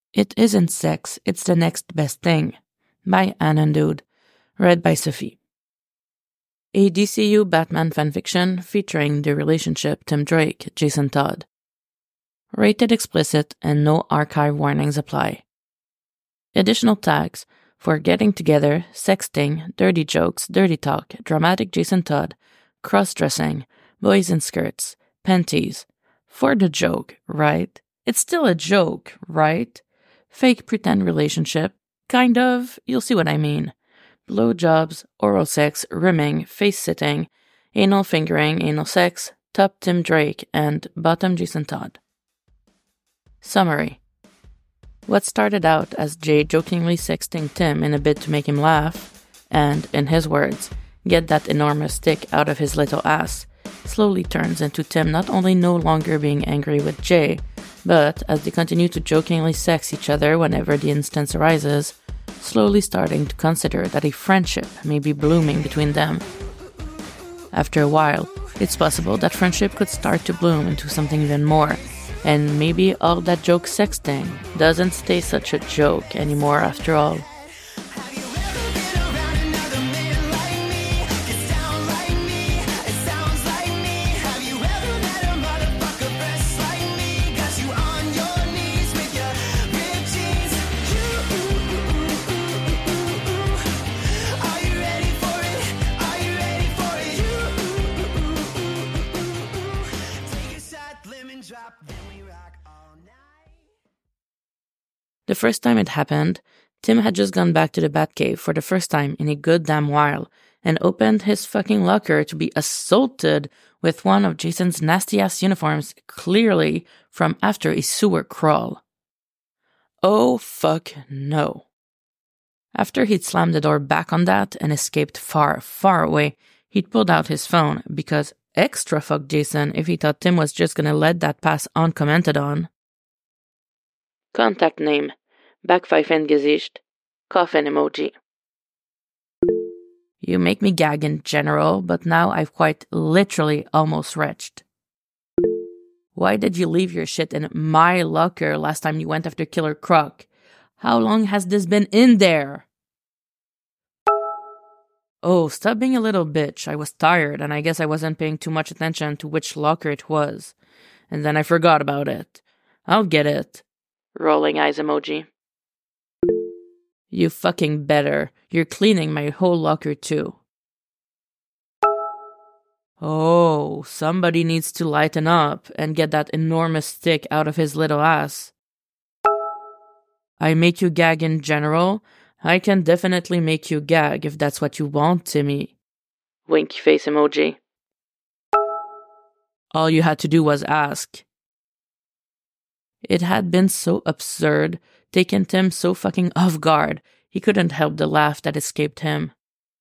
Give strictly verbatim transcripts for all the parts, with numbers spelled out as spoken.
It isn't sex, it's the next best thing. By Anandood. Read by Sophie. A D C U Batman fanfiction featuring the relationship Tim Drake, Jason Todd. Rated explicit and no archive warnings apply. Additional tags for getting together, sexting, dirty jokes, dirty talk, dramatic Jason Todd, cross-dressing, boys in skirts, panties. For the joke, right? It's still a joke, right? Fake pretend relationship. Kind of. You'll see what I mean. Blowjobs, oral sex, rimming, face-sitting, anal fingering, anal sex, top Tim Drake, and bottom Jason Todd. Summary. What started out as Jay jokingly sexting Tim in a bid to make him laugh, and, in his words, get that enormous stick out of his little ass, slowly turns into Tim not only no longer being angry with Jay, but, as they continue to jokingly sex each other whenever the instance arises, slowly starting to consider that a friendship may be blooming between them. After a while, it's possible that friendship could start to bloom into something even more, and maybe all that joke sexting doesn't stay such a joke anymore after all. The first time it happened, Tim had just gone back to the Batcave for the first time in a good damn while and opened his fucking locker to be assaulted with one of Jason's nasty-ass uniforms, clearly from after a sewer crawl. Oh fuck no. After he'd slammed the door back on that and escaped far, far away, he'd pulled out his phone because extra fuck Jason if he thought Tim was just gonna let that pass uncommented on. Contact name. Backpfeifengesicht. Coffin emoji. You make me gag in general, but now I've quite literally almost retched. Why did you leave your shit in my locker last time you went after Killer Croc? How long has this been in there? Oh, stop being a little bitch. I was tired, and I guess I wasn't paying too much attention to which locker it was. And then I forgot about it. I'll get it. Rolling eyes emoji. You fucking better. You're cleaning my whole locker too. Oh, somebody needs to lighten up and get that enormous stick out of his little ass. I make you gag in general. I can definitely make you gag if that's what you want, Timmy. Winky face emoji. All you had to do was ask. It had been so absurd, taken Tim so fucking off guard, he couldn't help the laugh that escaped him.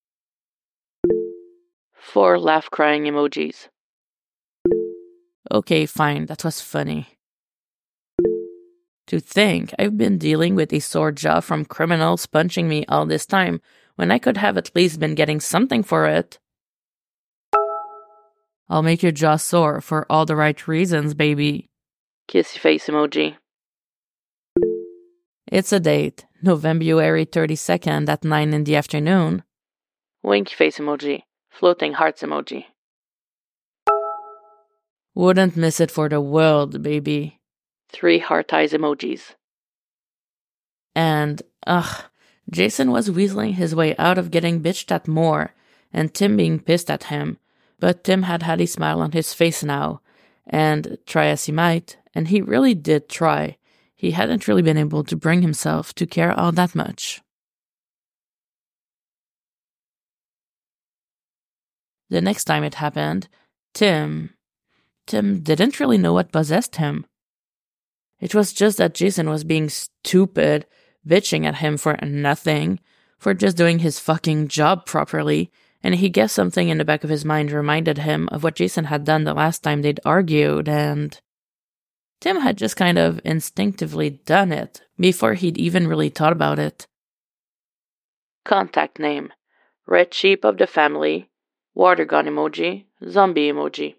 Four laugh-crying emojis. Okay, fine, that was funny. To think I've been dealing with a sore jaw from criminals punching me all this time, when I could have at least been getting something for it. I'll make your jaw sore for all the right reasons, baby. Kissy face emoji. It's a date, November thirty-second at nine in the afternoon. Winky face emoji. Floating hearts emoji. Wouldn't miss it for the world, baby. Three heart eyes emojis. And, ugh, Jason was weaseling his way out of getting bitched at more, and Tim being pissed at him, but Tim had had a smile on his face now, and try as he might, and he really did try, he hadn't really been able to bring himself to care all that much. The next time it happened, Tim... Tim didn't really know what possessed him. It was just that Jason was being stupid, bitching at him for nothing, for just doing his fucking job properly, and he guessed something in the back of his mind reminded him of what Jason had done the last time they'd argued, and... Tim had just kind of instinctively done it, before he'd even really thought about it. Contact name. Red sheep of the family. Water gun emoji. Zombie emoji.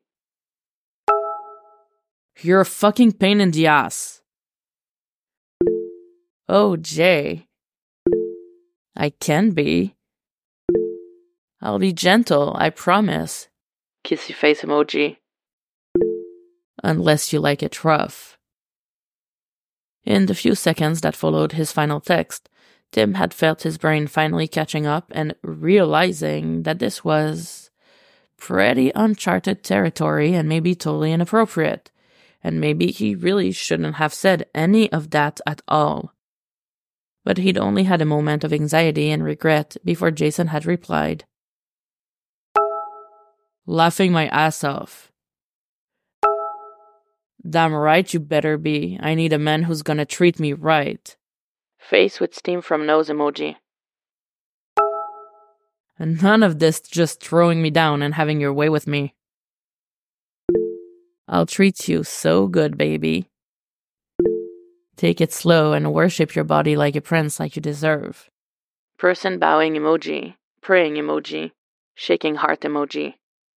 You're a fucking pain in the ass. Oh, Jay. I can be. I'll be gentle, I promise. Kissy face emoji. Unless you like it rough. In the few seconds that followed his final text, Tim had felt his brain finally catching up and realizing that this was pretty uncharted territory and maybe totally inappropriate, and maybe he really shouldn't have said any of that at all. But he'd only had a moment of anxiety and regret before Jason had replied, laughing my ass off. Damn right you better be. I need a man who's gonna treat me right. Face with steam from nose emoji. And none of this just throwing me down and having your way with me. I'll treat you so good, baby. Take it slow and worship your body like a prince like you deserve. Person bowing emoji. Praying emoji. Shaking heart emoji.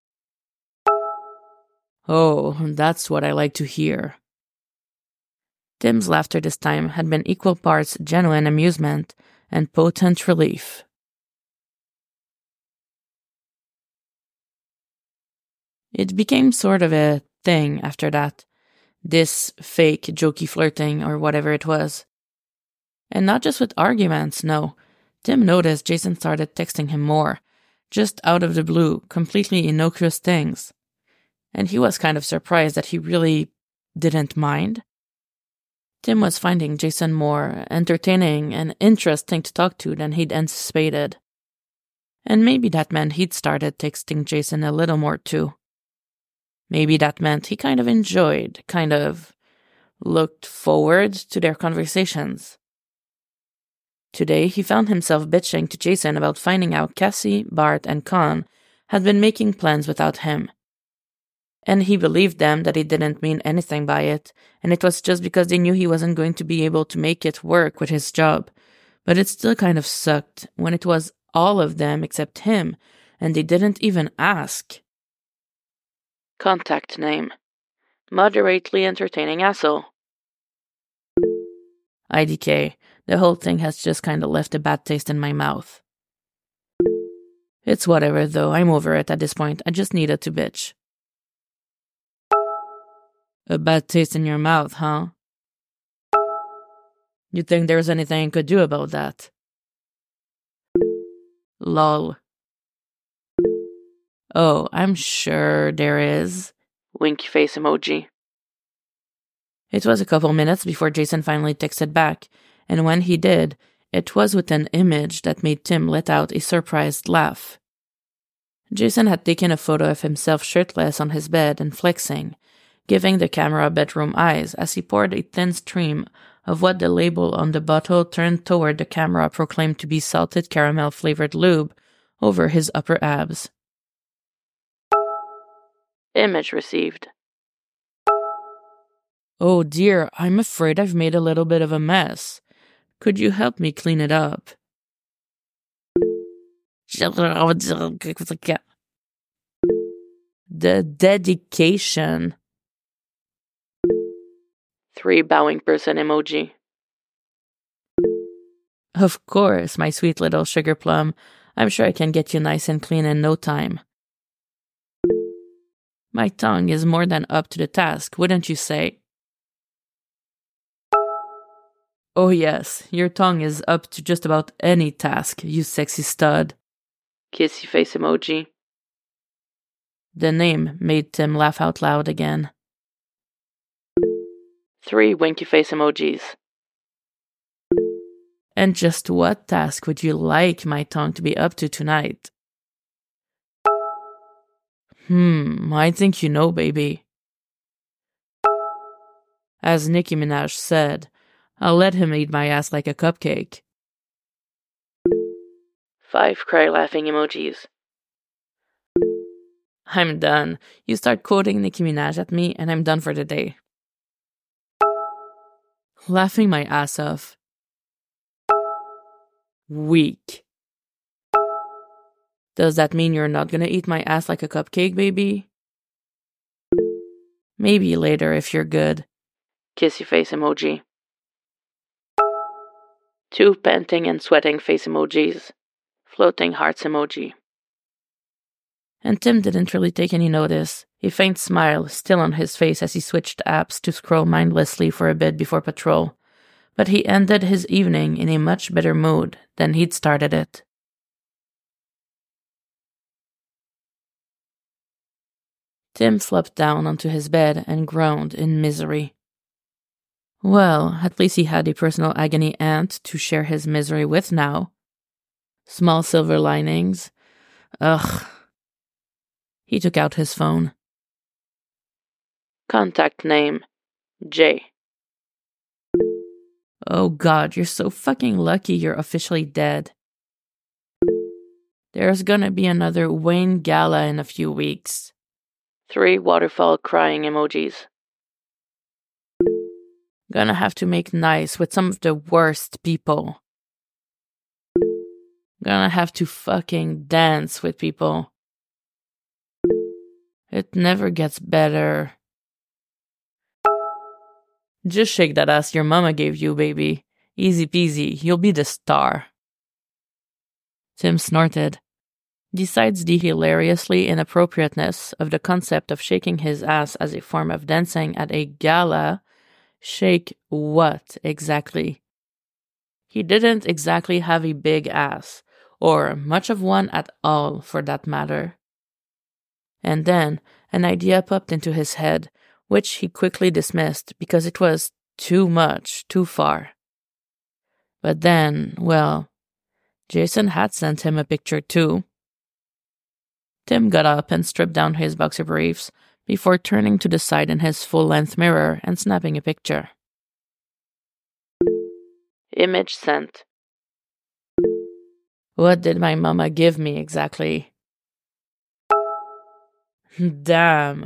Oh, that's what I like to hear. Tim's laughter this time had been equal parts genuine amusement and potent relief. It became sort of a thing after that, this fake jokey flirting or whatever it was. And not just with arguments, no. Tim noticed Jason started texting him more, just out of the blue, completely innocuous things. And he was kind of surprised that he really didn't mind. Tim was finding Jason more entertaining and interesting to talk to than he'd anticipated. And maybe that meant he'd started texting Jason a little more too. Maybe that meant he kind of enjoyed, kind of looked forward to their conversations. Today, he found himself bitching to Jason about finding out Cassie, Bart, and Con had been making plans without him. And he believed them that he didn't mean anything by it, and it was just because they knew he wasn't going to be able to make it work with his job. But it still kind of sucked when it was all of them except him, and they didn't even ask. Contact name. Moderately entertaining asshole. I D K. The whole thing has just kind of left a bad taste in my mouth. It's whatever, though. I'm over it at this point. I just needed to bitch. A bad taste in your mouth, huh? You think there's anything I could do about that? Lol. Oh, I'm sure there is. Winky face emoji. It was a couple minutes before Jason finally texted back, and when he did, it was with an image that made Tim let out a surprised laugh. Jason had taken a photo of himself shirtless on his bed and flexing, giving the camera bedroom eyes as he poured a thin stream of what the label on the bottle turned toward the camera proclaimed to be salted caramel-flavored lube over his upper abs. Image received. Oh dear, I'm afraid I've made a little bit of a mess. Could you help me clean it up? The dedication. Three bowing person emoji. Of course, my sweet little sugar plum. I'm sure I can get you nice and clean in no time. My tongue is more than up to the task, wouldn't you say? Oh yes, your tongue is up to just about any task, you sexy stud. Kissy face emoji. The name made Tim laugh out loud again. Three winky face emojis. And just what task would you like my tongue to be up to tonight? Hmm, I think you know, baby. As Nicki Minaj said, I'll let him eat my ass like a cupcake. Five cry laughing emojis. I'm done. You start quoting Nicki Minaj at me and I'm done for the day. Laughing my ass off. Weak. Does that mean you're not gonna eat my ass like a cupcake, baby? Maybe later if you're good. Kissy face emoji. Two panting and sweating face emojis. Floating hearts emoji. And Tim didn't really take any notice, a faint smile still on his face as he switched apps to scroll mindlessly for a bit before patrol. But he ended his evening in a much better mood than he'd started it. Tim flopped down onto his bed and groaned in misery. Well, at least he had a personal agony aunt to share his misery with now. Small silver linings. Ugh. He took out his phone. Contact name, J. Oh God, you're so fucking lucky you're officially dead. There's gonna be another Wayne Gala in a few weeks. Three waterfall crying emojis. Gonna have to make nice with some of the worst people. Gonna have to fucking dance with people. It never gets better. Just shake that ass your mama gave you, baby. Easy peasy, you'll be the star. Tim snorted. Besides the hilariously inappropriateness of the concept of shaking his ass as a form of dancing at a gala, shake what exactly? He didn't exactly have a big ass, or much of one at all for that matter. And then an idea popped into his head, which he quickly dismissed because it was too much, too far. But then, well, Jason had sent him a picture too. Tim got up and stripped down his boxer briefs before turning to the side in his full-length mirror and snapping a picture. Image sent. What did my mama give me exactly? Damn.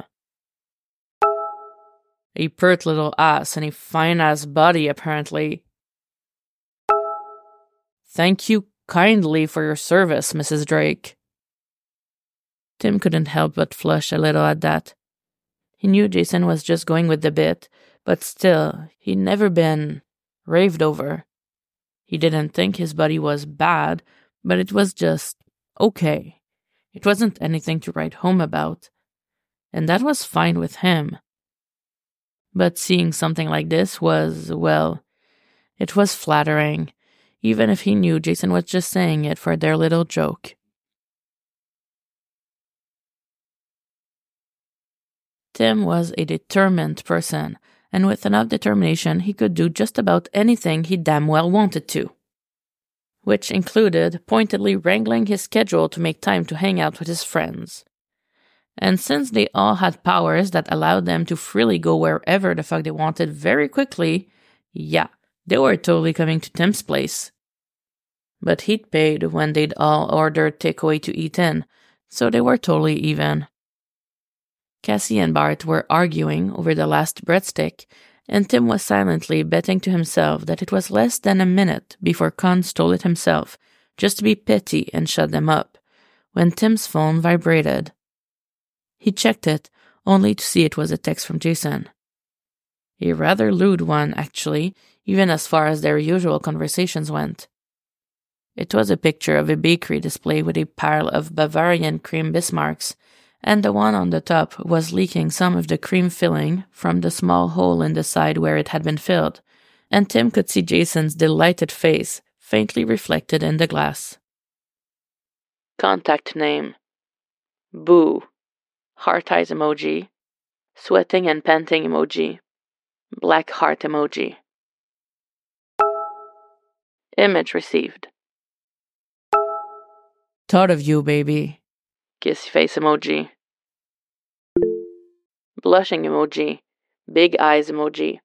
A pert little ass and a fine-ass body, apparently. Thank you kindly for your service, Missus Drake. Tim couldn't help but flush a little at that. He knew Jason was just going with the bit, but still, he'd never been raved over. He didn't think his body was bad, but it was just okay. It wasn't anything to write home about. And that was fine with him. But seeing something like this was, well, it was flattering, even if he knew Jason was just saying it for their little joke. Tim was a determined person, and with enough determination he could do just about anything he damn well wanted to. Which included pointedly wrangling his schedule to make time to hang out with his friends. And since they all had powers that allowed them to freely go wherever the fuck they wanted very quickly, yeah, they were totally coming to Tim's place. But he'd paid when they'd all ordered takeaway to eat in, so they were totally even. Cassie and Bart were arguing over the last breadstick, and Tim was silently betting to himself that it was less than a minute before Con stole it himself, just to be petty and shut them up, when Tim's phone vibrated. He checked it, only to see it was a text from Jason. A rather lewd one, actually, even as far as their usual conversations went. It was a picture of a bakery display with a pile of Bavarian cream Bismarcks, and the one on the top was leaking some of the cream filling from the small hole in the side where it had been filled, and Tim could see Jason's delighted face faintly reflected in the glass. Contact name. Boo. Heart eyes emoji. Sweating and panting emoji. Black heart emoji. Image received. Thought of you, baby. Kissy face emoji. Blushing emoji. Big eyes emoji.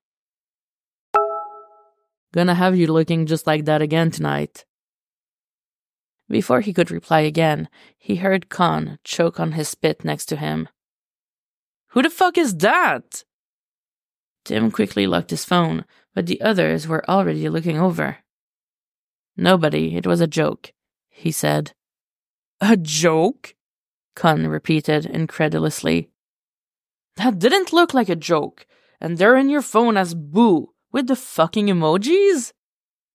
Gonna have you looking just like that again tonight. Before he could reply again, he heard Con choke on his spit next to him. Who the fuck is that? Tim quickly locked his phone, but the others were already looking over. Nobody, it was a joke, he said. A joke? Con repeated incredulously. That didn't look like a joke, and they're in your phone as Boo, with the fucking emojis?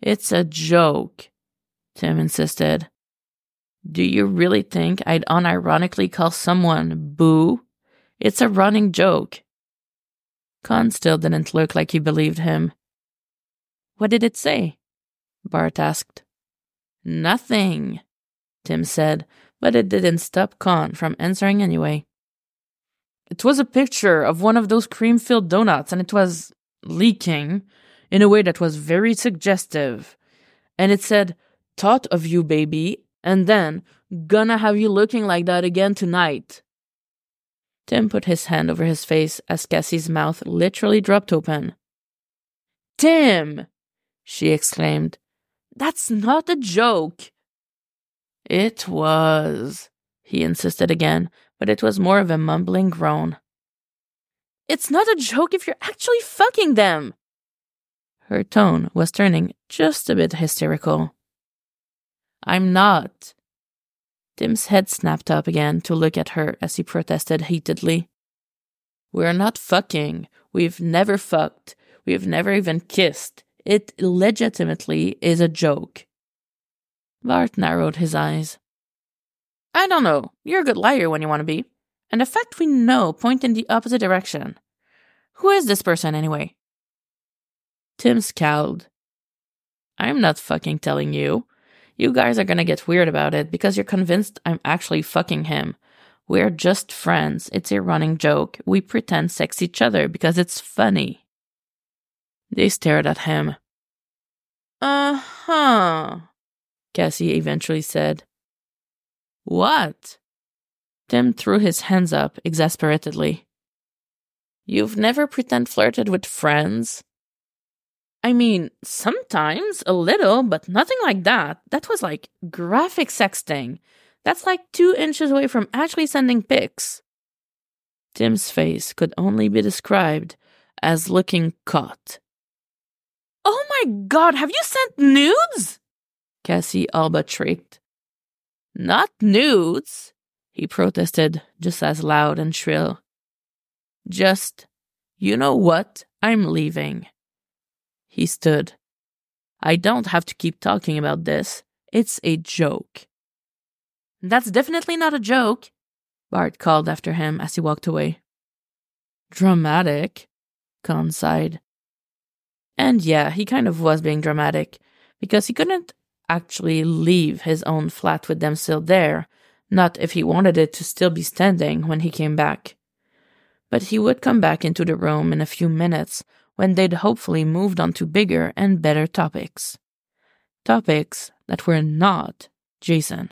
It's a joke, Tim insisted. Do you really think I'd unironically call someone boo? It's a running joke. Con still didn't look like he believed him. What did it say? Bart asked. Nothing, Tim said, but it didn't stop Con from answering anyway. It was a picture of one of those cream-filled donuts, and it was leaking in a way that was very suggestive. And it said, thought of you, baby, and then, gonna have you looking like that again tonight. Tim put his hand over his face as Cassie's mouth literally dropped open. Tim! She exclaimed. That's not a joke. It was, he insisted again, but it was more of a mumbling groan. It's not a joke if you're actually fucking them. Her tone was turning just a bit hysterical. I'm not. Tim's head snapped up again to look at her as he protested heatedly. We're not fucking. We've never fucked. We've never even kissed. It legitimately is a joke. Bart narrowed his eyes. I don't know. You're a good liar when you want to be. And the fact we know point in the opposite direction. Who is this person anyway? Tim scowled. I'm not fucking telling you. You guys are gonna get weird about it because you're convinced I'm actually fucking him. We're just friends. It's a running joke. We pretend sex each other because it's funny. They stared at him. Uh-huh, Cassie eventually said. What? Tim threw his hands up exasperatedly. You've never pretend flirted with friends? I mean, sometimes, a little, but nothing like that. That was like graphic sexting. That's like two inches away from actually sending pics. Tim's face could only be described as looking caught. Oh my god, have you sent nudes? Cassie all but shrieked. Not nudes, he protested just as loud and shrill. Just, you know what, I'm leaving. He stood. I don't have to keep talking about this. It's a joke. That's definitely not a joke, Bart called after him as he walked away. Dramatic, Con sighed. And yeah, he kind of was being dramatic, because he couldn't actually leave his own flat with them still there, not if he wanted it to still be standing when he came back. But he would come back into the room in a few minutes when they'd hopefully moved on to bigger and better topics. Topics that were not Jason.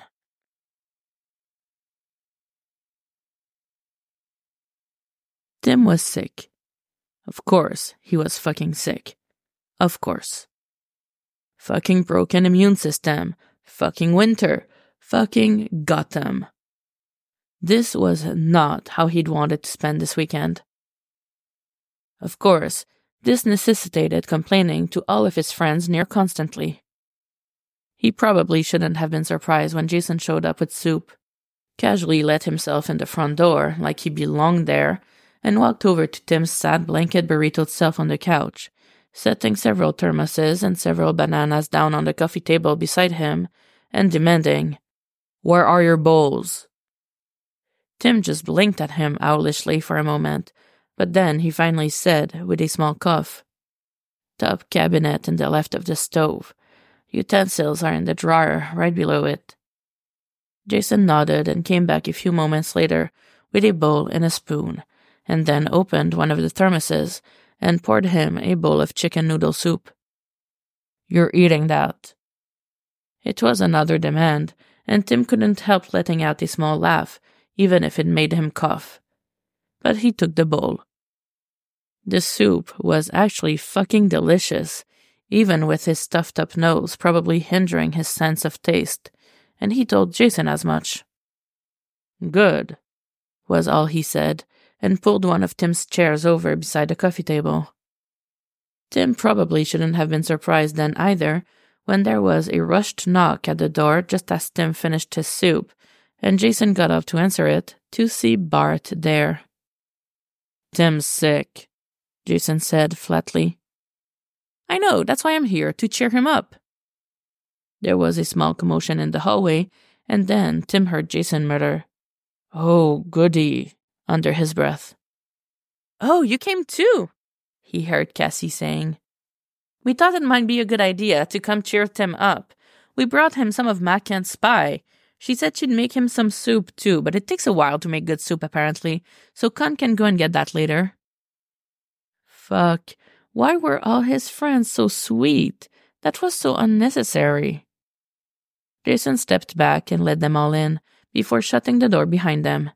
Tim was sick. Of course, he was fucking sick. Of course. Fucking broken immune system. Fucking winter. Fucking Gotham. This was not how he'd wanted to spend this weekend. Of course, this necessitated complaining to all of his friends near constantly. He probably shouldn't have been surprised when Jason showed up with soup, casually let himself in the front door like he belonged there, and walked over to Tim's sad blanket burritoed self on the couch, setting several thermoses and several bananas down on the coffee table beside him, and demanding, "Where are your bowls?" Tim just blinked at him owlishly for a moment, but then he finally said, with a small cough, "Top cabinet in the left of the stove. Utensils are in the drawer right below it." Jason nodded and came back a few moments later with a bowl and a spoon, and then opened one of the thermoses and poured him a bowl of chicken noodle soup. "You're eating that." It was another demand, and Tim couldn't help letting out a small laugh, even if it made him cough. But he took the bowl. The soup was actually fucking delicious, even with his stuffed-up nose probably hindering his sense of taste, and he told Jason as much. "Good," was all he said, and pulled one of Tim's chairs over beside the coffee table. Tim probably shouldn't have been surprised then either, when there was a rushed knock at the door just as Tim finished his soup, and Jason got up to answer it, to see Bart there. "Tim's sick," Jason said flatly. "I know, that's why I'm here, to cheer him up," There was a small commotion in the hallway, and then Tim heard Jason mutter, "Oh, goody," under his breath. "Oh, you came too," he heard Cassie saying. "We thought it might be a good idea to come cheer Tim up. We brought him some of Ma Kent's pie. She said she'd make him some soup too, but it takes a while to make good soup apparently, so Con can go and get that later." Fuck, why were all his friends so sweet? That was so unnecessary. Jason stepped back and let them all in, before shutting the door behind them.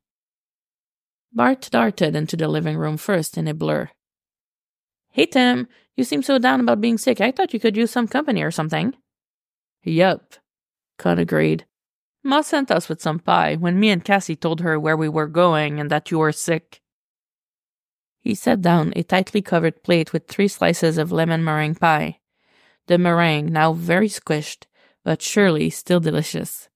Bart darted into the living room first in a blur. "Hey, Tim, you seem so down about being sick. I thought you could use some company or something." "Yup," Con agreed. "Ma sent us with some pie when me and Cassie told her where we were going and that you were sick." He set down a tightly covered plate with three slices of lemon meringue pie. The meringue now very squished, but surely still delicious.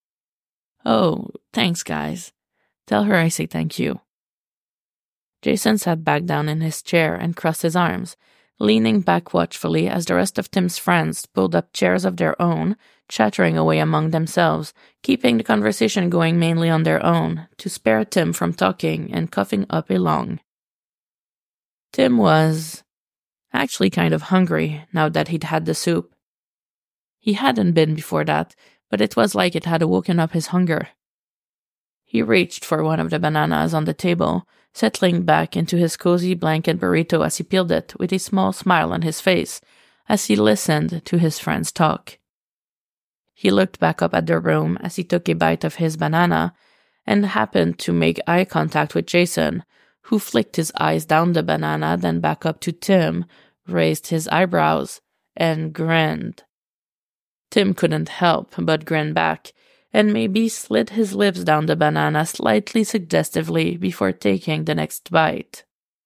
"Oh, thanks, guys. Tell her I say thank you." Jason sat back down in his chair and crossed his arms, leaning back watchfully as the rest of Tim's friends pulled up chairs of their own, chattering away among themselves, keeping the conversation going mainly on their own, to spare Tim from talking and coughing up a lung. Tim was actually kind of hungry now that he'd had the soup. He hadn't been before that, but it was like it had woken up his hunger. He reached for one of the bananas on the table, settling back into his cozy blanket burrito as he peeled it with a small smile on his face as he listened to his friends talk. He looked back up at the room as he took a bite of his banana and happened to make eye contact with Jason, who flicked his eyes down the banana, then back up to Tim, raised his eyebrows, and grinned. Tim couldn't help but grin back, and maybe slid his lips down the banana slightly suggestively before taking the next bite.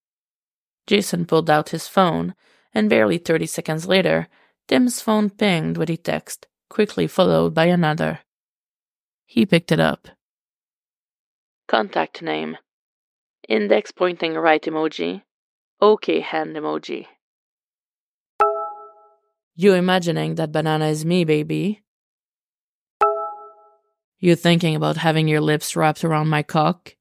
Jason pulled out his phone, and barely thirty seconds later, Tim's phone pinged with a text, quickly followed by another. He picked it up. Contact name. Index pointing right emoji. Okay hand emoji. "You imagining that banana is me, baby? You thinking about having your lips wrapped around my cock?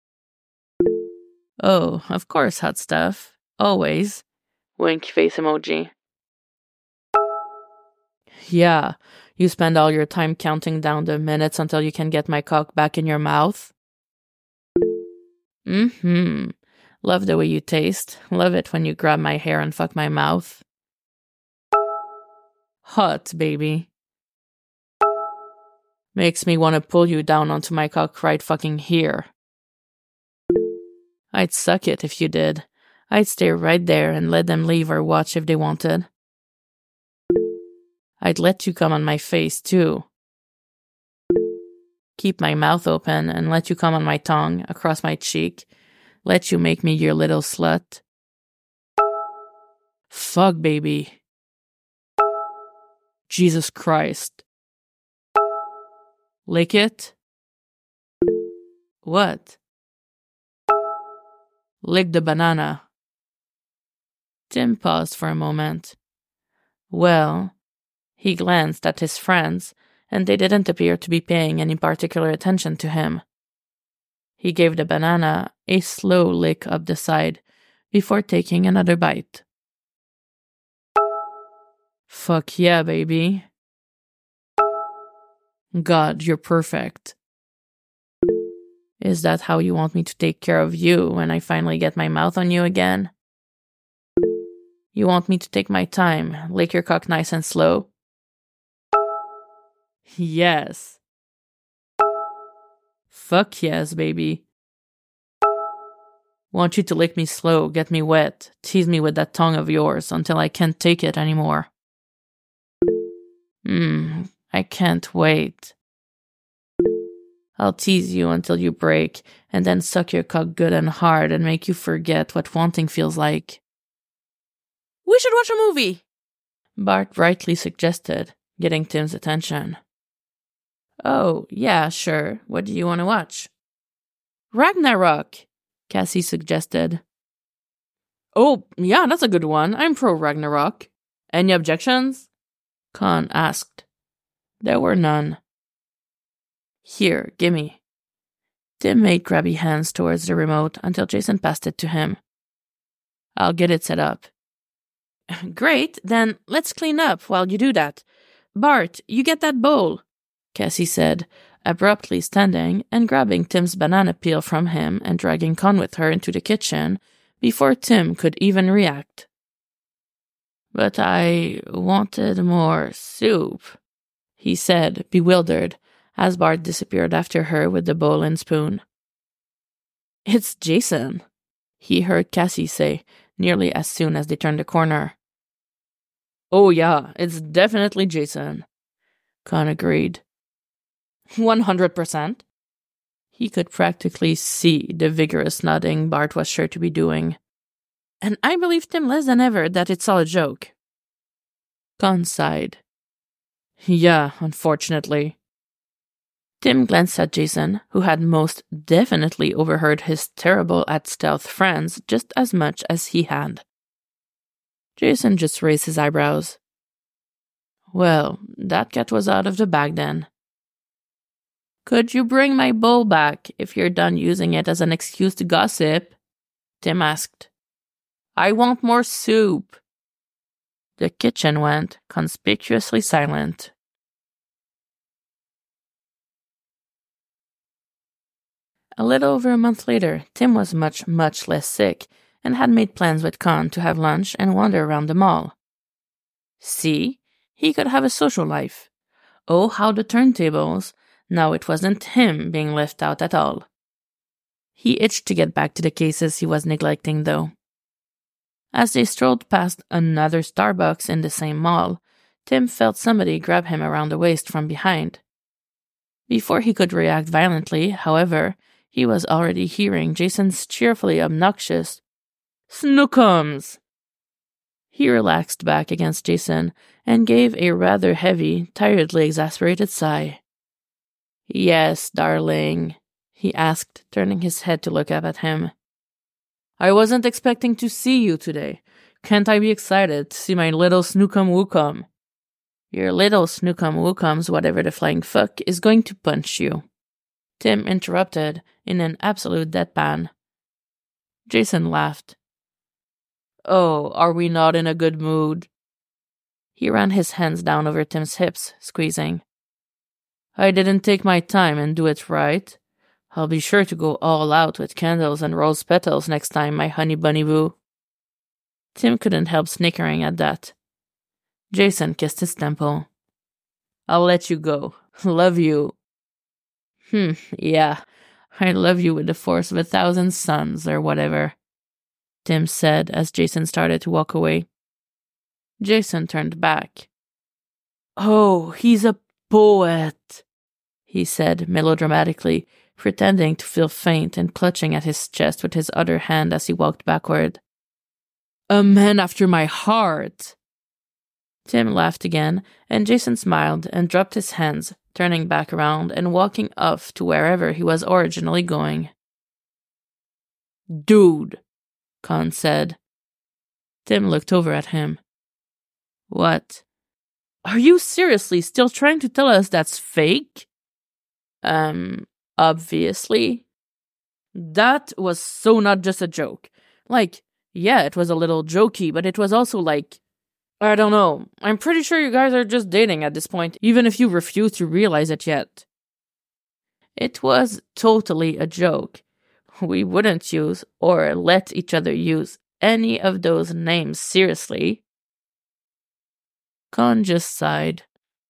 Oh, of course, hot stuff. Always. Wink face emoji. Yeah, you spend all your time counting down the minutes until you can get my cock back in your mouth? Mm-hmm. Love the way you taste. Love it when you grab my hair and fuck my mouth. Hot, baby. Makes me want to pull you down onto my cock right fucking here. I'd suck it if you did. I'd stay right there and let them leave or watch if they wanted. I'd let you come on my face, too. Keep my mouth open and let you come on my tongue, across my cheek. Let you make me your little slut. Fuck, baby. Jesus Christ. Lick it? What? Lick the banana. Tim paused for a moment. Well, he glanced at his friends, and they didn't appear to be paying any particular attention to him. He gave the banana a slow lick up the side before taking another bite. Fuck yeah, baby. God, you're perfect. Is that how you want me to take care of you when I finally get my mouth on you again? You want me to take my time, lick your cock nice and slow? Yes. Fuck yes, baby. Want you to lick me slow, get me wet, tease me with that tongue of yours until I can't take it anymore. Hmm, I can't wait. I'll tease you until you break, and then suck your cock good and hard and make you forget what wanting feels like. We should watch a movie, Bart brightly suggested, getting Tim's attention. Oh, yeah, sure. What do you want to watch? Ragnarok, Cassie suggested. Oh, yeah, that's a good one. I'm pro Ragnarok. Any objections? Con asked. There were none. Here, gimme. Tim made grabby hands towards the remote until Jason passed it to him. I'll get it set up. Great, then let's clean up while you do that. Bart, you get that bowl, Cassie said, abruptly standing and grabbing Tim's banana peel from him and dragging Con with her into the kitchen before Tim could even react. But I wanted more soup, he said, bewildered, as Bart disappeared after her with the bowl and spoon. It's Jason, he heard Cassie say, nearly as soon as they turned the corner. Oh yeah, it's definitely Jason, Con agreed. One hundred percent. He could practically see the vigorous nodding Bart was sure to be doing. And I believe Tim less than ever that it's all a joke. Con sighed. Yeah, unfortunately. Tim glanced at Jason, who had most definitely overheard his terrible at stealth friends just as much as he had. Jason just raised his eyebrows. Well, that cat was out of the bag then. Could you bring my bowl back if you're done using it as an excuse to gossip? Tim asked. I want more soup. The kitchen went conspicuously silent. A little over a month later, Tim was much, much less sick and had made plans with Con to have lunch and wander around the mall. See, he could have a social life. Oh, how the turntables. Now it wasn't him being left out at all. He itched to get back to the cases he was neglecting, though. As they strolled past another Starbucks in the same mall, Tim felt somebody grab him around the waist from behind. Before he could react violently, however, he was already hearing Jason's cheerfully obnoxious "Snookums!" He relaxed back against Jason and gave a rather heavy, tiredly exasperated sigh. Yes, darling, he asked, turning his head to look up at him. I wasn't expecting to see you today. Can't I be excited to see my little snookum wookum? Your little snookum wookums, whatever the flying fuck, is going to punch you. Tim interrupted in an absolute deadpan. Jason laughed. Oh, are we not in a good mood? He ran his hands down over Tim's hips, squeezing. I didn't take my time and do it right. I'll be sure to go all out with candles and rose petals next time, my honey bunny boo. Tim couldn't help snickering at that. Jason kissed his temple. I'll let you go. Love you. Hmm, yeah. I love you with the force of a thousand suns, or whatever, Tim said as Jason started to walk away. Jason turned back. Oh, he's a poet, he said melodramatically, pretending to feel faint and clutching at his chest with his other hand as he walked backward. A man after my heart. Tim laughed again, and Jason smiled and dropped his hands, turning back around and walking off to wherever he was originally going. Dude, Con said. Tim looked over at him. What? Are you seriously still trying to tell us that's fake? Um, obviously. That was so not just a joke. Like, yeah, it was a little jokey, but it was also like, I don't know. I'm pretty sure you guys are just dating at this point, even if you refuse to realize it yet. It was totally a joke. We wouldn't use or let each other use any of those names seriously. Con just sighed.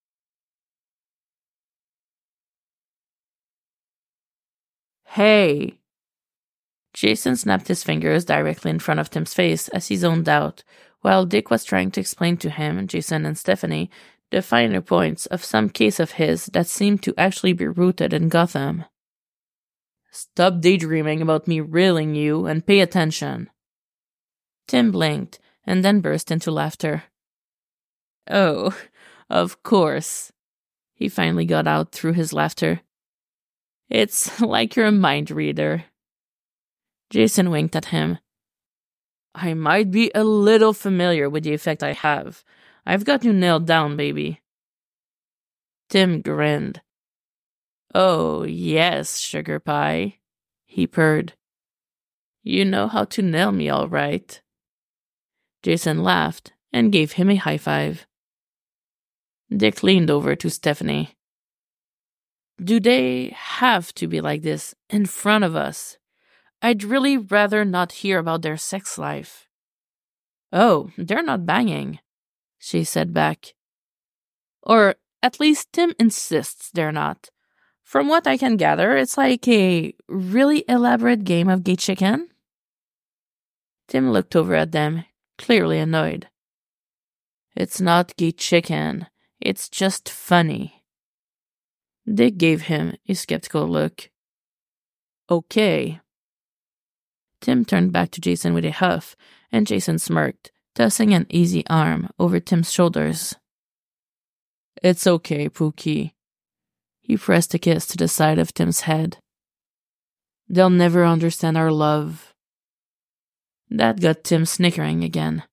Hey. Jason snapped his fingers directly in front of Tim's face as he zoned out, while Dick was trying to explain to him, Jason, and Stephanie the finer points of some case of his that seemed to actually be rooted in Gotham. Stop daydreaming about me railing you and pay attention. Tim blinked and then burst into laughter. Oh, of course. He finally got out through his laughter. It's like you're a mind reader. Jason winked at him. I might be a little familiar with the effect I have. I've got you nailed down, baby. Tim grinned. "Oh, yes, sugar pie," he purred. "You know how to nail me, all right." Jason laughed and gave him a high five. Dick leaned over to Stephanie. "Do they have to be like this in front of us? I'd really rather not hear about their sex life." "Oh, they're not banging," she said back. "Or at least Tim insists they're not. From what I can gather, it's like a really elaborate game of gay chicken." Tim looked over at them, clearly annoyed. "It's not gay chicken. It's just funny." Dick gave him a skeptical look. "Okay." Tim turned back to Jason with a huff, and Jason smirked, tossing an easy arm over Tim's shoulders. "It's okay, Pookie." He pressed a kiss to the side of Tim's head. "They'll never understand our love." That got Tim snickering again.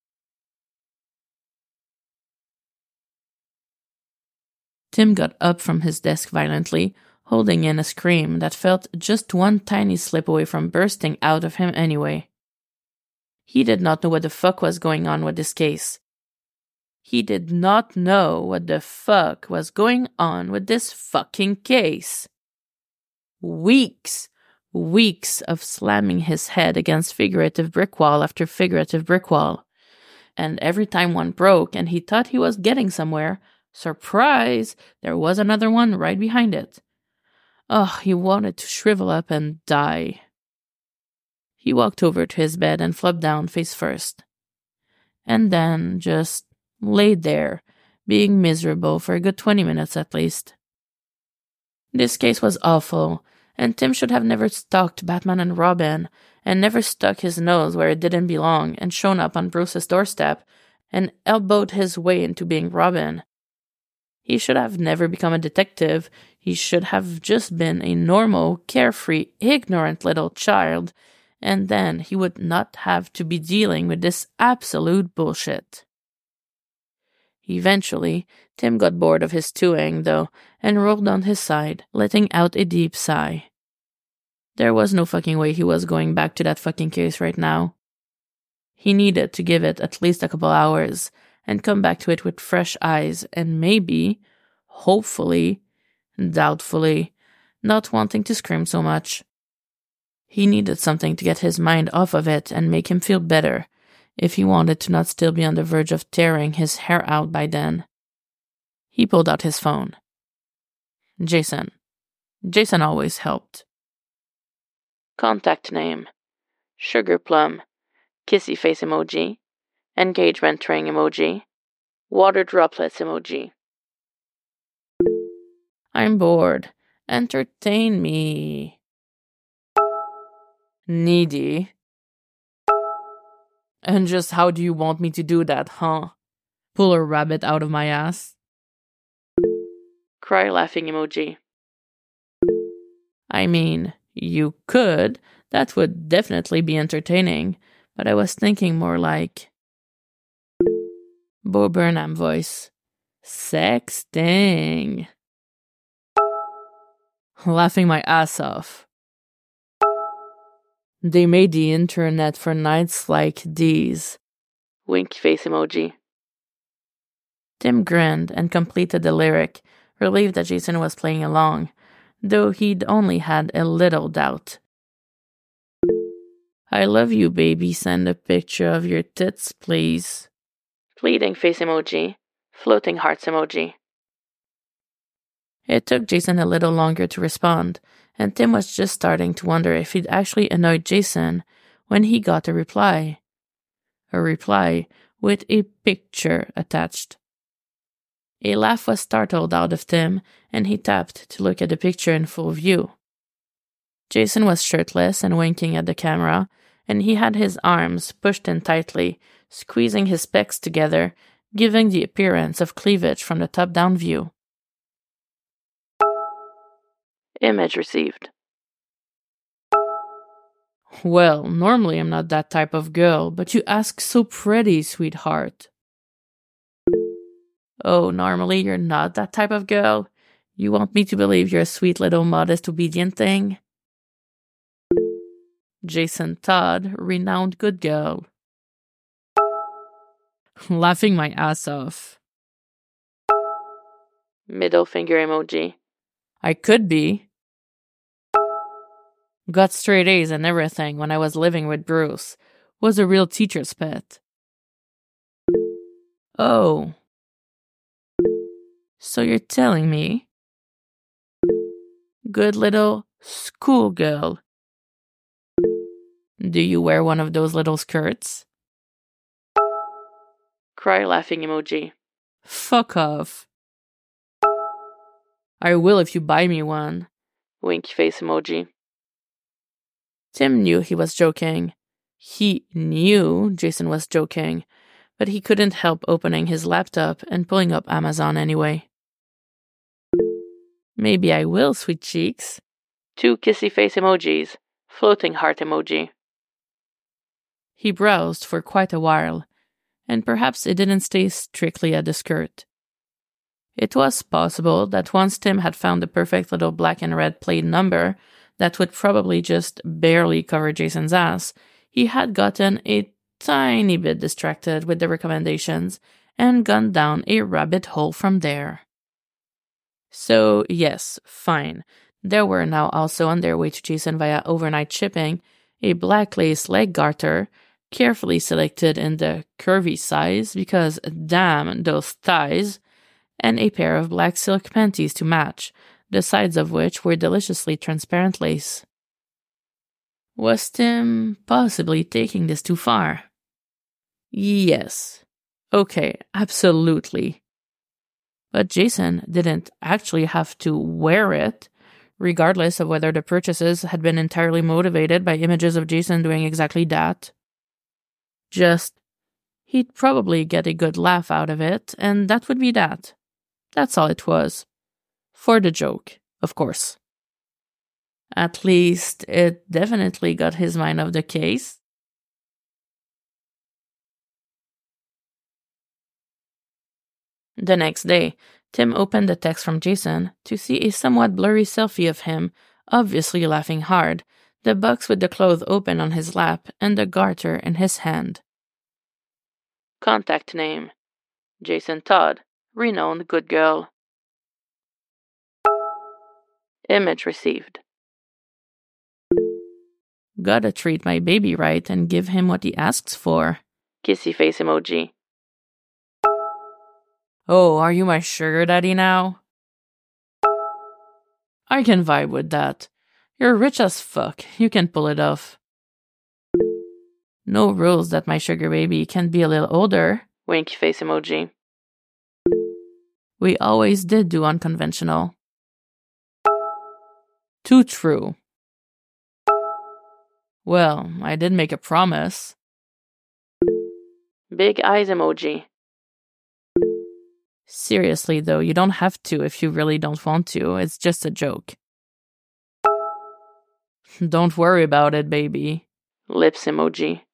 Tim got up from his desk violently, holding in a scream that felt just one tiny slip away from bursting out of him anyway. He did not know what the fuck was going on with this case. He did not know what the fuck was going on with this fucking case. Weeks, weeks of slamming his head against figurative brick wall after figurative brick wall. And every time one broke and he thought he was getting somewhere, surprise, there was another one right behind it. Oh, he wanted to shrivel up and die. He walked over to his bed and flopped down face first. And then just laid there, being miserable for a good twenty minutes at least. This case was awful, and Tim should have never stalked Batman and Robin, and never stuck his nose where it didn't belong and shown up on Bruce's doorstep, and elbowed his way into being Robin. He should have never become a detective. He should have just been a normal, carefree, ignorant little child, and then he would not have to be dealing with this absolute bullshit. Eventually, Tim got bored of his stewing, though, and rolled on his side, letting out a deep sigh. There was no fucking way he was going back to that fucking case right now. He needed to give it at least a couple hours, and come back to it with fresh eyes, and maybe, hopefully, doubtfully, not wanting to scream so much. He needed something to get his mind off of it and make him feel better, if he wanted to not still be on the verge of tearing his hair out by then. He pulled out his phone. Jason. Jason always helped. Contact name. Sugar plum. Kissy face emoji. Engagement ring emoji. Water droplets emoji. I'm bored. Entertain me. Needy. And just how do you want me to do that, huh? Pull a rabbit out of my ass? Cry laughing emoji. I mean, you could. That would definitely be entertaining. But I was thinking more like... Bo Burnham voice. Sexting. Laughing my ass off. They made the internet for nights like these. Wink face emoji. Tim grinned and completed the lyric, relieved that Jason was playing along, though he'd only had a little doubt. I love you, baby. Send a picture of your tits, please. Pleading face emoji. Floating hearts emoji. It took Jason a little longer to respond, and Tim was just starting to wonder if he'd actually annoyed Jason when he got a reply. A reply with a picture attached. A laugh was startled out of Tim, and he tapped to look at the picture in full view. Jason was shirtless and winking at the camera, and he had his arms pushed in tightly, squeezing his pecs together, giving the appearance of cleavage from the top-down view. Image received. Well, normally I'm not that type of girl, but you ask so pretty, sweetheart. Oh, normally you're not that type of girl? You want me to believe you're a sweet little modest obedient thing? Jason Todd, renowned good girl. Laughing my ass off. Middle finger emoji. I could be. Got straight A's and everything when I was living with Bruce. Was a real teacher's pet. Oh. So you're telling me? Good little schoolgirl. Do you wear one of those little skirts? Cry laughing emoji. Fuck off. I will if you buy me one. Wink face emoji. Tim knew he was joking. He knew Jason was joking, but he couldn't help opening his laptop and pulling up Amazon anyway. Maybe I will, sweet cheeks. Two kissy face emojis. Floating heart emoji. He browsed for quite a while, and perhaps it didn't stay strictly at the skirt. It was possible that once Tim had found the perfect little black and red plaid number that would probably just barely cover Jason's ass, he had gotten a tiny bit distracted with the recommendations and gone down a rabbit hole from there. So, yes, fine. There were now also on their way to Jason via overnight shipping a black lace leg garter, carefully selected in the curvy size because damn those thighs, and a pair of black silk panties to match, the sides of which were deliciously transparent lace. Was Tim possibly taking this too far? Yes. Okay, absolutely. But Jason didn't actually have to wear it, regardless of whether the purchases had been entirely motivated by images of Jason doing exactly that. Just, he'd probably get a good laugh out of it, and that would be that. That's all it was. For the joke, of course. At least, it definitely got his mind off the case. The next day, Tim opened the text from Jason to see a somewhat blurry selfie of him, obviously laughing hard, the box with the clothes open on his lap and the garter in his hand. Contact name: Jason Todd, renowned good girl. Image received. Gotta treat my baby right and give him what he asks for. Kissy face emoji. Oh, are you my sugar daddy now? I can vibe with that. You're rich as fuck. You can pull it off. No rules that my sugar baby can be a little older. Wink face emoji. We always did do unconventional. Too true. Well, I did make a promise. Big eyes emoji. Seriously, though, you don't have to if you really don't want to. It's just a joke. Don't worry about it, baby. Lips emoji.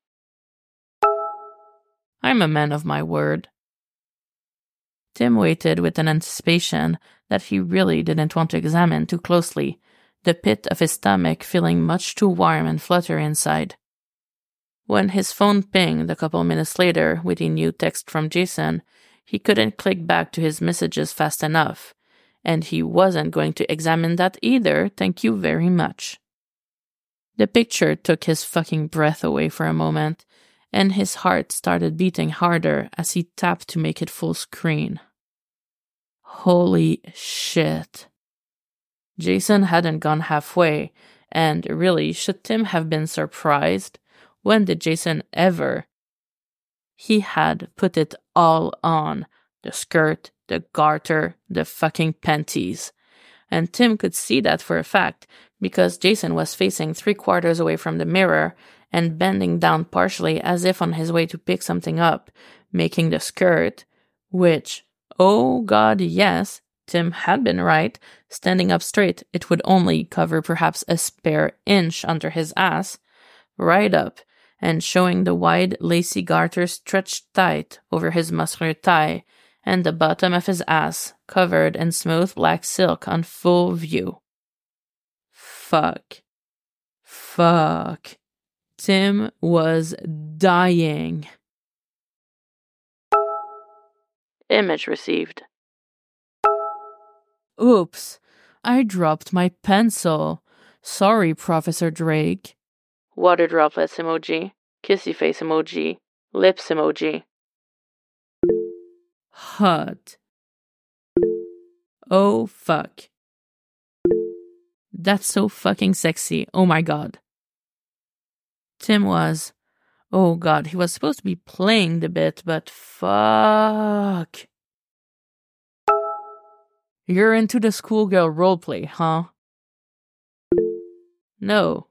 I'm a man of my word. Tim waited with an anticipation that he really didn't want to examine too closely, the pit of his stomach feeling much too warm and fluttery inside. When his phone pinged a couple minutes later with a new text from Jason, he couldn't click back to his messages fast enough, and he wasn't going to examine that either, thank you very much. The picture took his fucking breath away for a moment, and his heart started beating harder as he tapped to make it full screen. Holy shit. Jason hadn't gone halfway, and really, should Tim have been surprised? When did Jason ever? He had put it all on. The skirt, the garter, the fucking panties. And Tim could see that for a fact, because Jason was facing three quarters away from the mirror and bending down partially as if on his way to pick something up, making the skirt, which, oh god, yes, Tim had been right. Standing up straight, it would only cover perhaps a spare inch under his ass, right up, and showing the wide, lacy garter stretched tight over his muscular thigh, and the bottom of his ass covered in smooth black silk on full view. Fuck. Fuck. Tim was dying. Image received. Oops, I dropped my pencil. Sorry, Professor Drake. Water droplets emoji, kissy face emoji, lips emoji. Hot. Oh, fuck. That's so fucking sexy. Oh my god. Tim was... Oh god, he was supposed to be playing the bit, but fuck. You're into the schoolgirl roleplay, huh? No.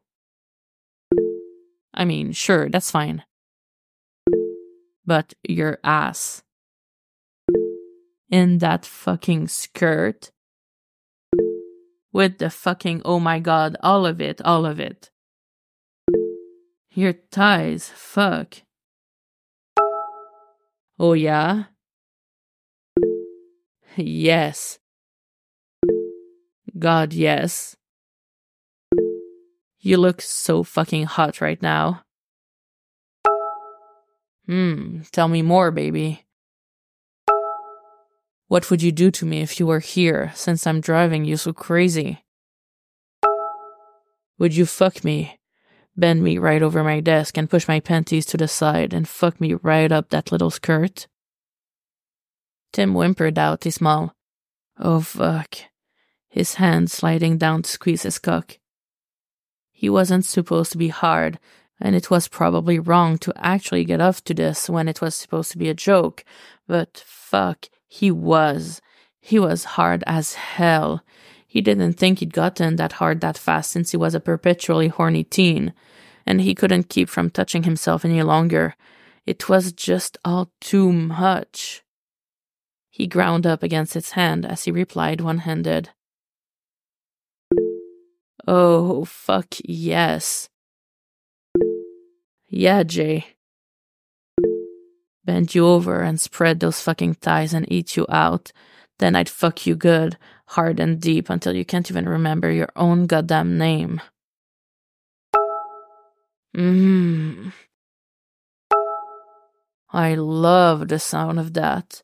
I mean, sure, that's fine. But your ass. In that fucking skirt. With the fucking, oh my god, all of it, all of it. Your thighs, fuck. Oh yeah? Yes. God, yes. You look so fucking hot right now. Hmm, tell me more, baby. What would you do to me if you were here, since I'm driving you so crazy? Would you fuck me? Bend me right over my desk and push my panties to the side and fuck me right up that little skirt? Tim whimpered out a small, oh fuck, his hand sliding down to squeeze his cock. He wasn't supposed to be hard, and it was probably wrong to actually get off to this when it was supposed to be a joke, but fuck, he was. He was hard as hell. He didn't think he'd gotten that hard that fast since he was a perpetually horny teen, and he couldn't keep from touching himself any longer. It was just all too much. He ground up against its hand as he replied one-handed. Oh, fuck yes. Yeah, Jay. Bend you over and spread those fucking thighs and eat you out. Then I'd fuck you good, hard and deep until you can't even remember your own goddamn name. Mmm. I love the sound of that.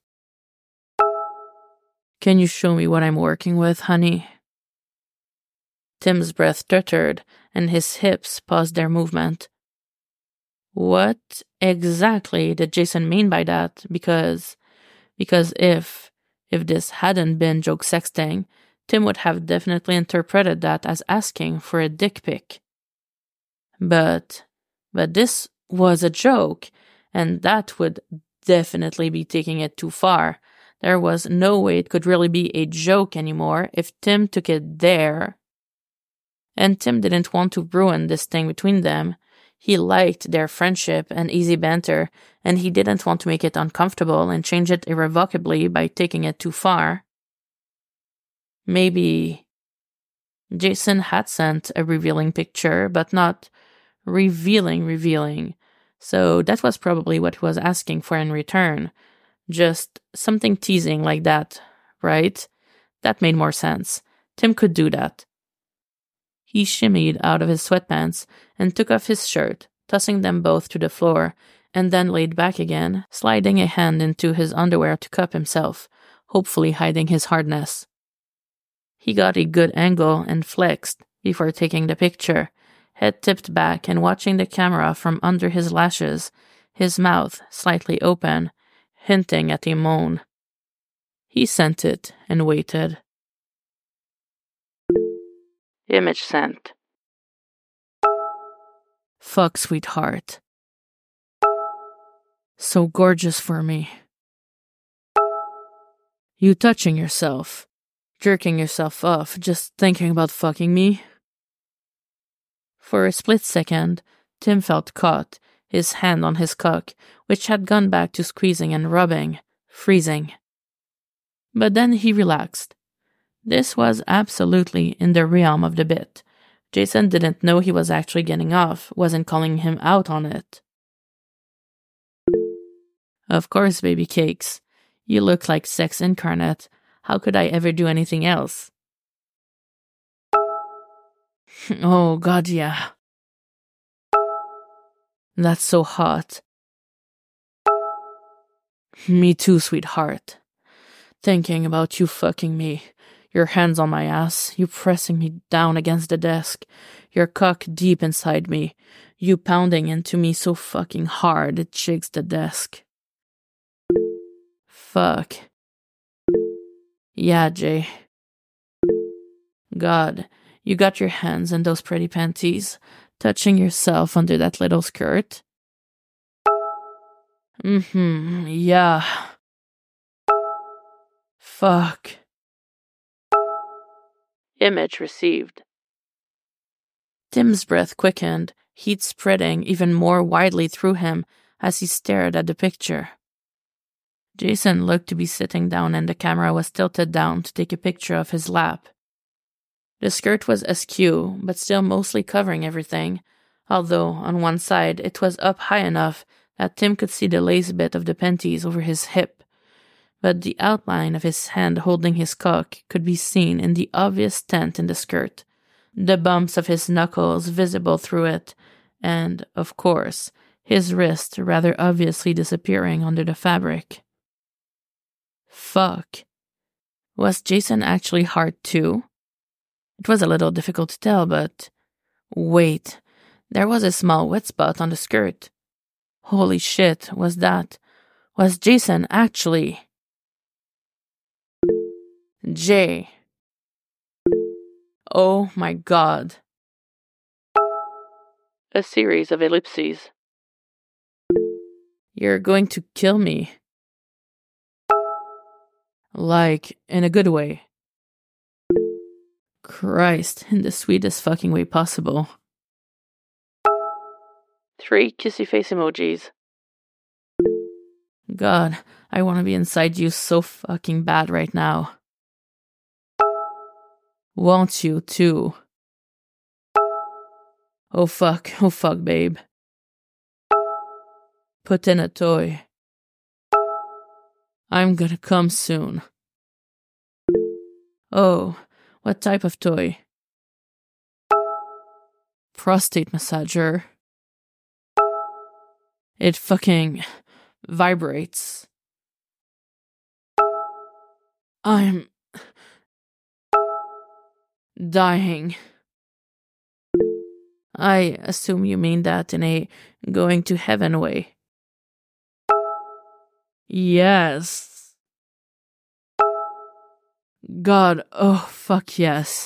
Can you show me what I'm working with, honey? Tim's breath stuttered, and his hips paused their movement. What exactly did Jason mean by that? Because, because if, if this hadn't been joke sexting, Tim would have definitely interpreted that as asking for a dick pic. But, but this was a joke, and that would definitely be taking it too far. There was no way it could really be a joke anymore if Tim took it there. And Tim didn't want to ruin this thing between them. He liked their friendship and easy banter, and he didn't want to make it uncomfortable and change it irrevocably by taking it too far. Maybe Jason had sent a revealing picture, but not revealing revealing. So that was probably what he was asking for in return. Just something teasing like that, right? That made more sense. Tim could do that. He shimmied out of his sweatpants and took off his shirt, tossing them both to the floor, and then laid back again, sliding a hand into his underwear to cup himself, hopefully hiding his hardness. He got a good angle and flexed before taking the picture, head tipped back and watching the camera from under his lashes, his mouth slightly open, hinting at a moan. He sent it and waited. Image sent. Fuck, sweetheart. So gorgeous for me. You touching yourself, jerking yourself off, just thinking about fucking me? For a split second, Tim felt caught, his hand on his cock, which had gone back to squeezing and rubbing, freezing. But then he relaxed. This was absolutely in the realm of the bit. Jason didn't know he was actually getting off, wasn't calling him out on it. Of course, baby cakes. You look like sex incarnate. How could I ever do anything else? Oh, God, yeah. That's so hot. Me too, sweetheart. Thinking about you fucking me. Your hands on my ass, you pressing me down against the desk, your cock deep inside me, you pounding into me so fucking hard it shakes the desk. Fuck. Yeah, Jay. God, you got your hands in those pretty panties, touching yourself under that little skirt? Mm-hmm, yeah. Fuck. Image received. Tim's breath quickened, heat spreading even more widely through him as he stared at the picture. Jason looked to be sitting down and the camera was tilted down to take a picture of his lap. The skirt was askew, but still mostly covering everything, although on one side it was up high enough that Tim could see the lace bit of the panties over his hip, but the outline of his hand holding his cock could be seen in the obvious tent in the skirt, the bumps of his knuckles visible through it, and, of course, his wrist rather obviously disappearing under the fabric. Fuck. Was Jason actually hard too? It was a little difficult to tell, but... Wait, there was a small wet spot on the skirt. Holy shit, was that... Was Jason actually... Jay. Oh my God. A series of ellipses. You're going to kill me. Like, in a good way. Christ, in the sweetest fucking way possible. Three kissy face emojis. God, I want to be inside you so fucking bad right now. Won't you, too? Oh fuck, oh fuck, babe. Put in a toy. I'm gonna come soon. Oh, what type of toy? Prostate massager. It fucking vibrates. I'm dying. I assume you mean that in a going to heaven way. Yes. God, oh fuck yes.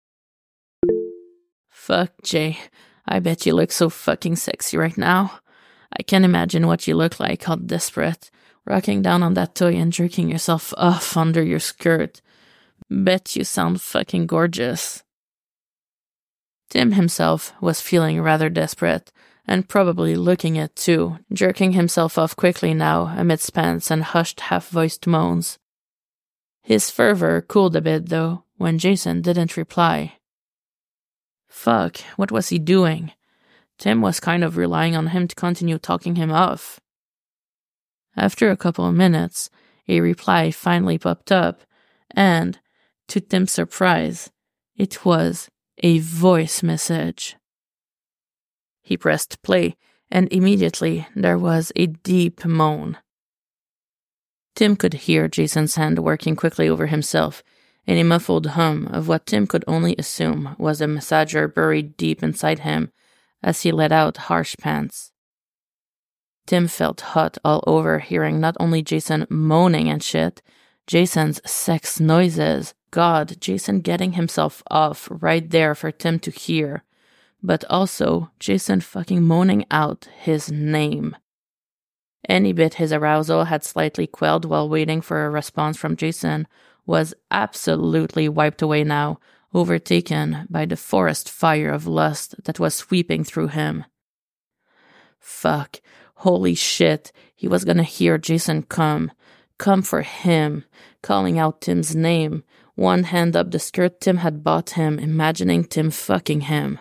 Fuck, Jay. I bet you look so fucking sexy right now. I can't imagine what you look like, all desperate, rocking down on that toy and jerking yourself off under your skirt. Bet you sound fucking gorgeous. Tim himself was feeling rather desperate, and probably looking it too, jerking himself off quickly now amidst pants and hushed half-voiced moans. His fervor cooled a bit, though, when Jason didn't reply. Fuck, what was he doing? Tim was kind of relying on him to continue talking him off. After a couple of minutes, a reply finally popped up, and, to Tim's surprise, it was a voice message. He pressed play, and immediately there was a deep moan. Tim could hear Jason's hand working quickly over himself, in a muffled hum of what Tim could only assume was a massager buried deep inside him as he let out harsh pants. Tim felt hot all over hearing not only Jason moaning and shit, Jason's sex noises, God, Jason getting himself off right there for Tim to hear, but also Jason fucking moaning out his name. Any bit his arousal had slightly quelled while waiting for a response from Jason was absolutely wiped away now, overtaken by the forest fire of lust that was sweeping through him. Fuck, holy shit, he was gonna hear Jason come, come for him, calling out Tim's name, one hand up the skirt Tim had bought him, imagining Tim fucking him.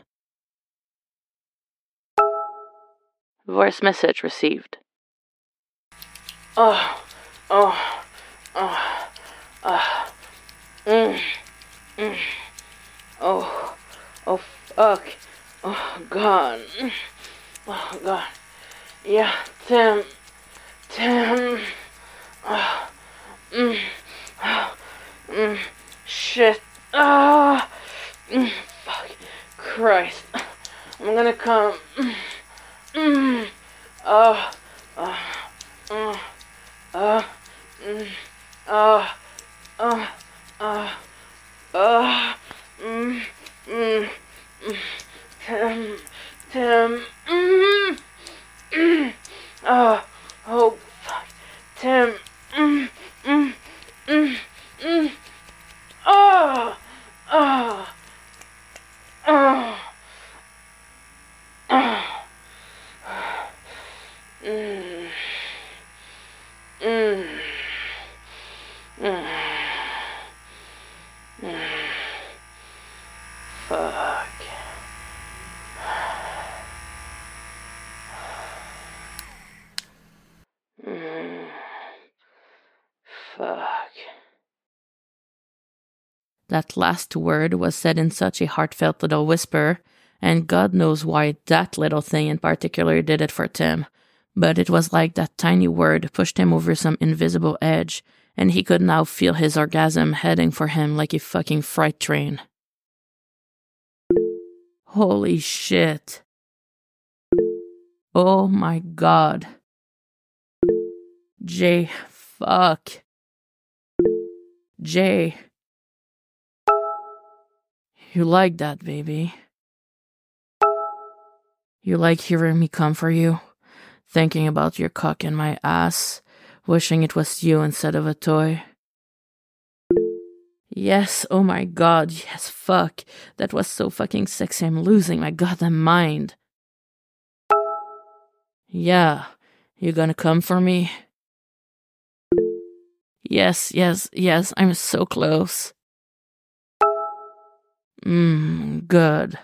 Voice message received. Oh, oh, Oh, uh, mm, mm. Oh, oh, fuck. Oh, God. Oh, God. Yeah, Tim. Tim. Oh, mm, oh, mm, shit. Ah, oh, mm, fuck. Christ. I'm gonna come. Mm, mm, oh, oh, oh, oh, mm, oh, oh, oh, oh, mm, mm, mm, Tim, Tim, mm, mm, oh, oh, fuck, Tim, mm, mm, mm, mm, oh, oh, oh, oh, mm, mm, mm, mm, fuck. Mm, fuck. That last word was said in such a heartfelt little whisper, and God knows why that little thing in particular did it for Tim. But it was like that tiny word pushed him over some invisible edge, and he could now feel his orgasm heading for him like a fucking freight train. Holy shit. Oh my God. Jay, fuck. Jay. You like that, baby. You like hearing me come for you, thinking about your cock in my ass, wishing it was you instead of a toy. Yes, oh my God, yes, fuck. That was so fucking sexy, I'm losing my goddamn mind. Yeah, you gonna come for me? Yes, yes, yes, I'm so close. Mmm, good.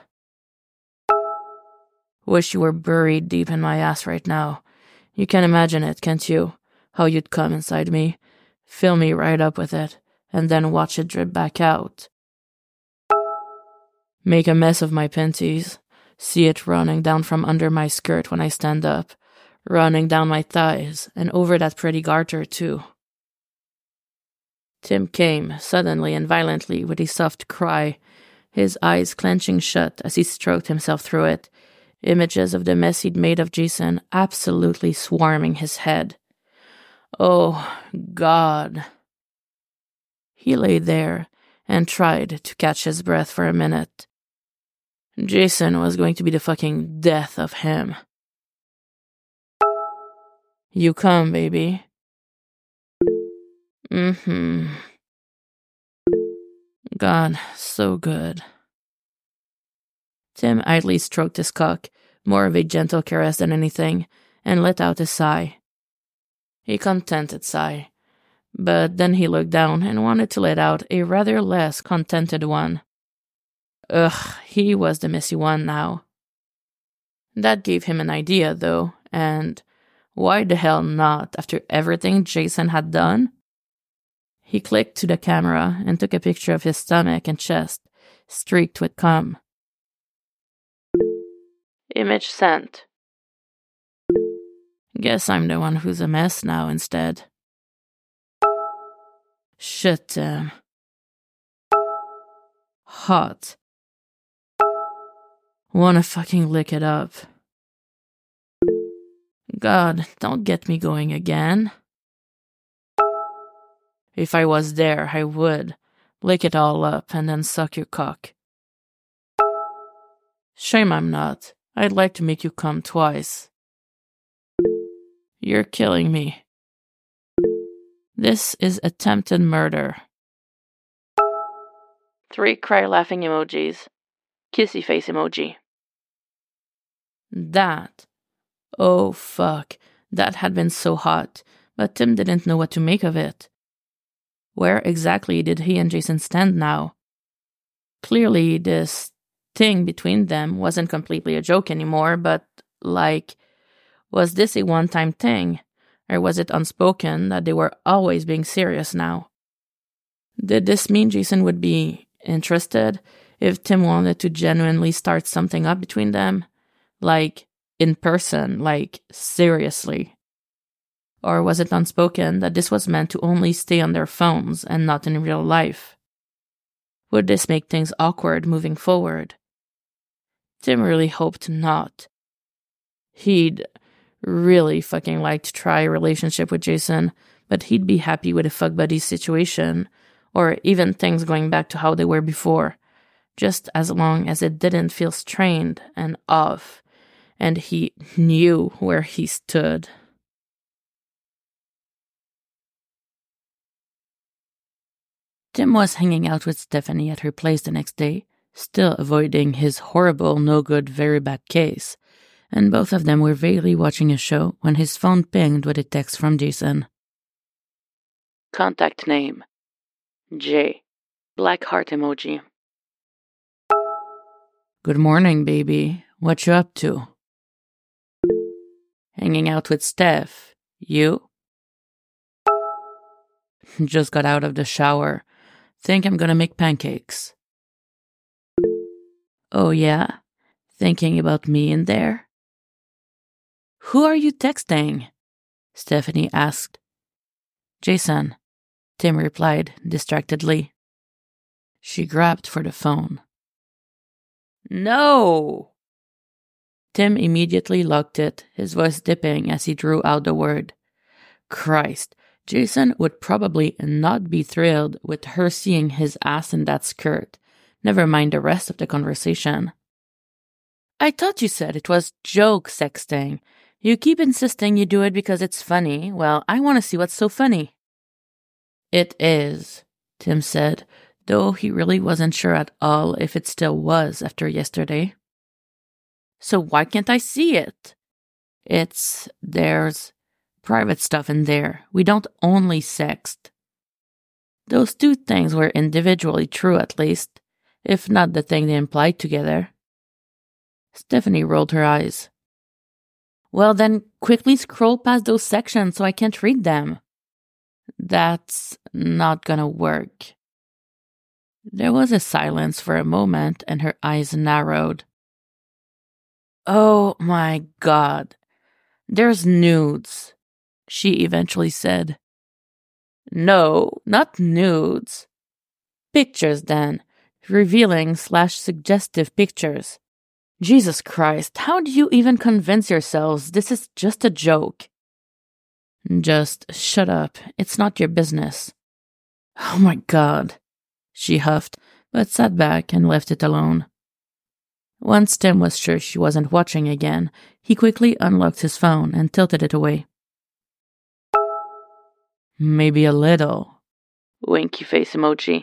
Wish you were buried deep in my ass right now. You can imagine it, can't you? How you'd come inside me, fill me right up with it, and then watch it drip back out. Make a mess of my panties, see it running down from under my skirt when I stand up, running down my thighs, and over that pretty garter too. Tim came, suddenly and violently, with a soft cry, his eyes clenching shut as he stroked himself through it, images of the mess he'd made of Jason absolutely swarming his head. Oh, God. He lay there and tried to catch his breath for a minute. Jason was going to be the fucking death of him. You come, baby. Mm-hmm. God, so good. Tim idly stroked his cock, more of a gentle caress than anything, and let out a sigh. A contented sigh. But then he looked down and wanted to let out a rather less contented one. Ugh, he was the messy one now. That gave him an idea, though, and why the hell not, after everything Jason had done? He clicked to the camera and took a picture of his stomach and chest, streaked with cum. Image sent. Guess I'm the one who's a mess now instead. Shit, Tim. Hot. Wanna fucking lick it up. God, don't get me going again. If I was there, I would. Lick it all up and then suck your cock. Shame I'm not. I'd like to make you come twice. You're killing me. This is attempted murder. Three cry laughing emojis. Kissy face emoji. That. Oh, fuck. That had been so hot, but Tim didn't know what to make of it. Where exactly did he and Jason stand now? Clearly, this thing between them wasn't completely a joke anymore, but, like, was this a one-time thing? Or was it unspoken that they were always being serious now? Did this mean Jason would be interested if Tim wanted to genuinely start something up between them? Like, in person, like, seriously? Or was it unspoken that this was meant to only stay on their phones and not in real life? Would this make things awkward moving forward? Tim really hoped not. He'd really fucking like to try a relationship with Jason, but he'd be happy with a fuck buddy situation, or even things going back to how they were before, just as long as it didn't feel strained and off, and he knew where he stood. Tim was hanging out with Stephanie at her place the next day, still avoiding his horrible, no-good, very bad case, and both of them were vaguely watching a show when his phone pinged with a text from Jason. Contact name: J. Black heart emoji. Good morning, baby. What you up to? Hanging out with Steph. You? Just got out of the shower. Think I'm gonna make pancakes. Oh yeah? Thinking about me in there? Who are you texting? Stephanie asked. Jason, Tim replied distractedly. She grabbed for the phone. No! Tim immediately locked it, his voice dipping as he drew out the word. Christ, Jason would probably not be thrilled with her seeing his ass in that skirt, never mind the rest of the conversation. I thought you said it was joke sexting. You keep insisting you do it because it's funny. Well, I want to see what's so funny. It is, Tim said, though he really wasn't sure at all if it still was after yesterday. So why can't I see it? It's, there's private stuff in there. We don't only sext. Those two things were individually true at least, if not the thing they implied together. Stephanie rolled her eyes. Well then, quickly scroll past those sections so I can't read them. That's not gonna work. There was a silence for a moment and her eyes narrowed. Oh my God. There's nudes, she eventually said. No, not nudes. Pictures then. Revealing slash suggestive pictures. Jesus Christ, how do you even convince yourselves this is just a joke? Just shut up. It's not your business. Oh my God, she huffed, but sat back and left it alone. Once Tim was sure she wasn't watching again, he quickly unlocked his phone and tilted it away. Maybe a little. Winky face emoji.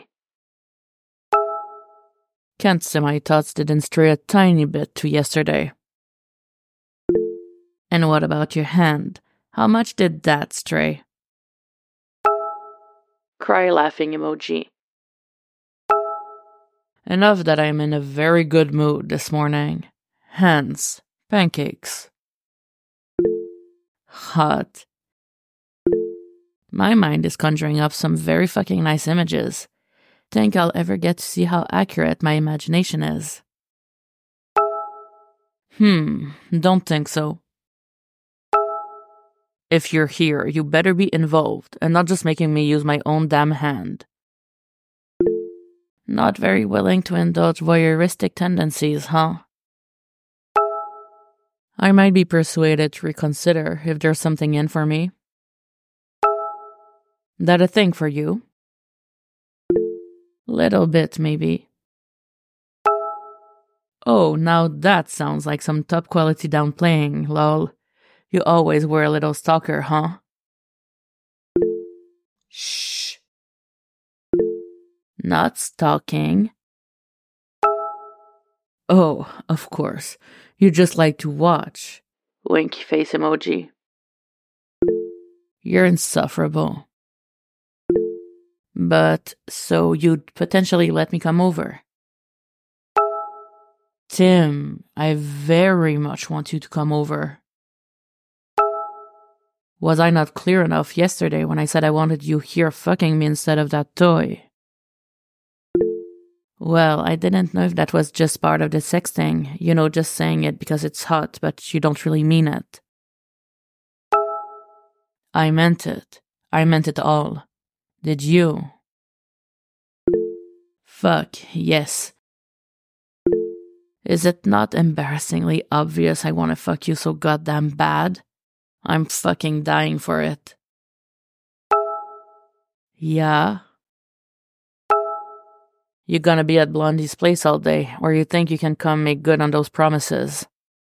Can't say my thoughts didn't stray a tiny bit to yesterday. And what about your hand? How much did that stray? Cry laughing emoji. Enough that I'm in a very good mood this morning. Hence, pancakes. Hot. My mind is conjuring up some very fucking nice images. Think I'll ever get to see how accurate my imagination is. Hmm, don't think so. If you're here, you better be involved and not just making me use my own damn hand. Not very willing to indulge voyeuristic tendencies, huh? I might be persuaded to reconsider if there's something in for me. That a thing for you? Little bit, maybe. Oh, now that sounds like some top-quality downplaying, lol. You always were a little stalker, huh? Shh. Not stalking. Oh, of course. You just like to watch. Winky face emoji. You're insufferable. But, so you'd potentially let me come over? Tim, I very much want you to come over. Was I not clear enough yesterday when I said I wanted you here fucking me instead of that toy? Well, I didn't know if that was just part of the sexting, you know, just saying it because it's hot, but you don't really mean it. I meant it. I meant it all. Did you? Fuck, yes. Is it not embarrassingly obvious I want to fuck you so goddamn bad? I'm fucking dying for it. Yeah? You gonna be at Blondie's place all day, or you think you can come make good on those promises?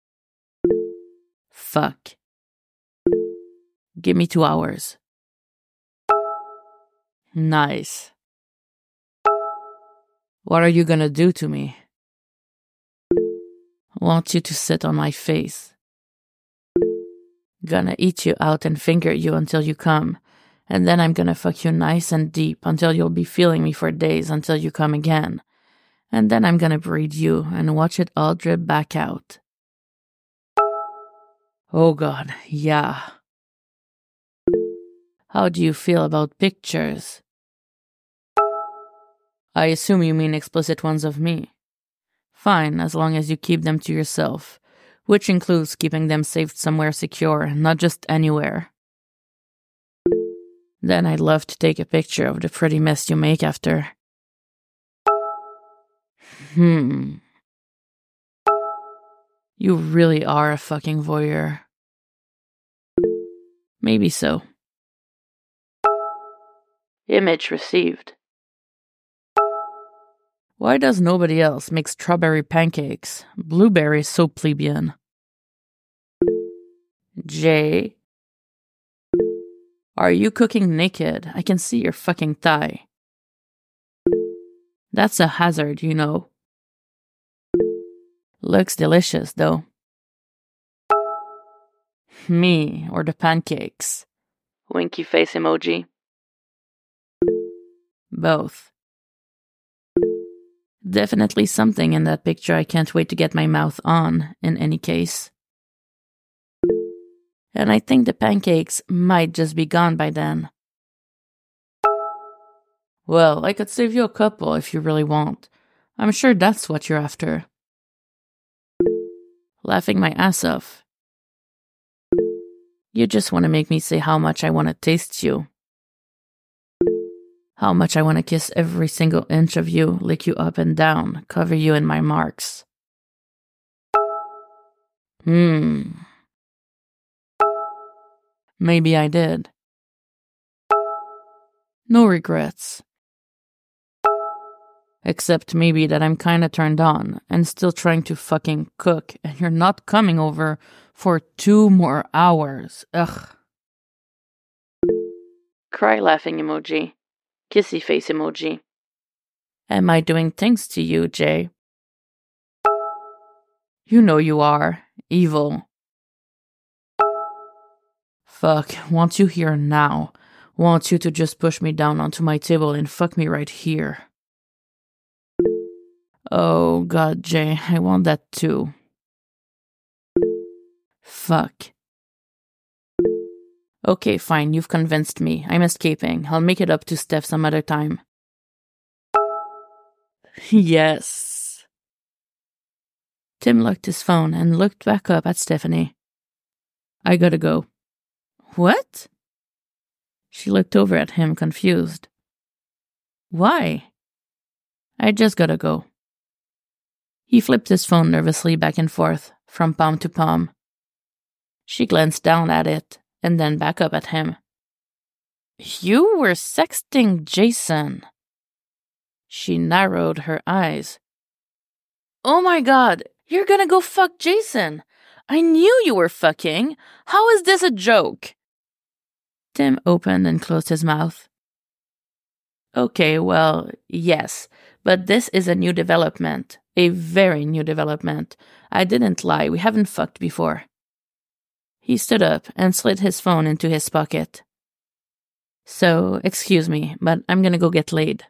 Fuck. Give me two hours. Nice. What are you gonna do to me? Want you to sit on my face. Gonna eat you out and finger you until you come, and then I'm gonna fuck you nice and deep until you'll be feeling me for days until you come again. And then I'm gonna breed you and watch it all drip back out. Oh God, yeah. How do you feel about pictures? I assume you mean explicit ones of me. Fine, as long as you keep them to yourself, which includes keeping them saved somewhere secure, not just anywhere. Then I'd love to take a picture of the pretty mess you make after. Hmm. You really are a fucking voyeur. Maybe so. Image received. Why does nobody else make strawberry pancakes? Blueberry is so plebeian. Jay? Are you cooking naked? I can see your fucking thigh. That's a hazard, you know. Looks delicious, though. Me or the pancakes? Winky face emoji. Both. Definitely something in that picture I can't wait to get my mouth on, in any case. And I think the pancakes might just be gone by then. Well, I could save you a couple if you really want. I'm sure that's what you're after. Laughing my ass off. You just want to make me say how much I want to taste you. How much I want to kiss every single inch of you, lick you up and down, cover you in my marks. Hmm. Maybe I did. No regrets. Except maybe that I'm kinda turned on and still trying to fucking cook and you're not coming over for two more hours. Ugh. Cry laughing emoji. Kissy face emoji. Am I doing things to you, Jay? You know you are. Evil. Fuck, want you here now. Want you to just push me down onto my table and fuck me right here. Oh God, Jay, I want that too. Fuck. Okay, fine, you've convinced me. I'm escaping. I'll make it up to Steph some other time. Yes. Tim locked his phone and looked back up at Stephanie. I gotta go. What? She looked over at him, confused. Why? I just gotta go. He flipped his phone nervously back and forth, from palm to palm. She glanced down at it, and then back up at him. You were sexting Jason. She narrowed her eyes. Oh my God, you're gonna go fuck Jason. I knew you were fucking. How is this a joke? Tim opened and closed his mouth. Okay, well, yes, but this is a new development. A very new development. I didn't lie, we haven't fucked before. He stood up and slid his phone into his pocket. So, excuse me, but I'm gonna go get laid.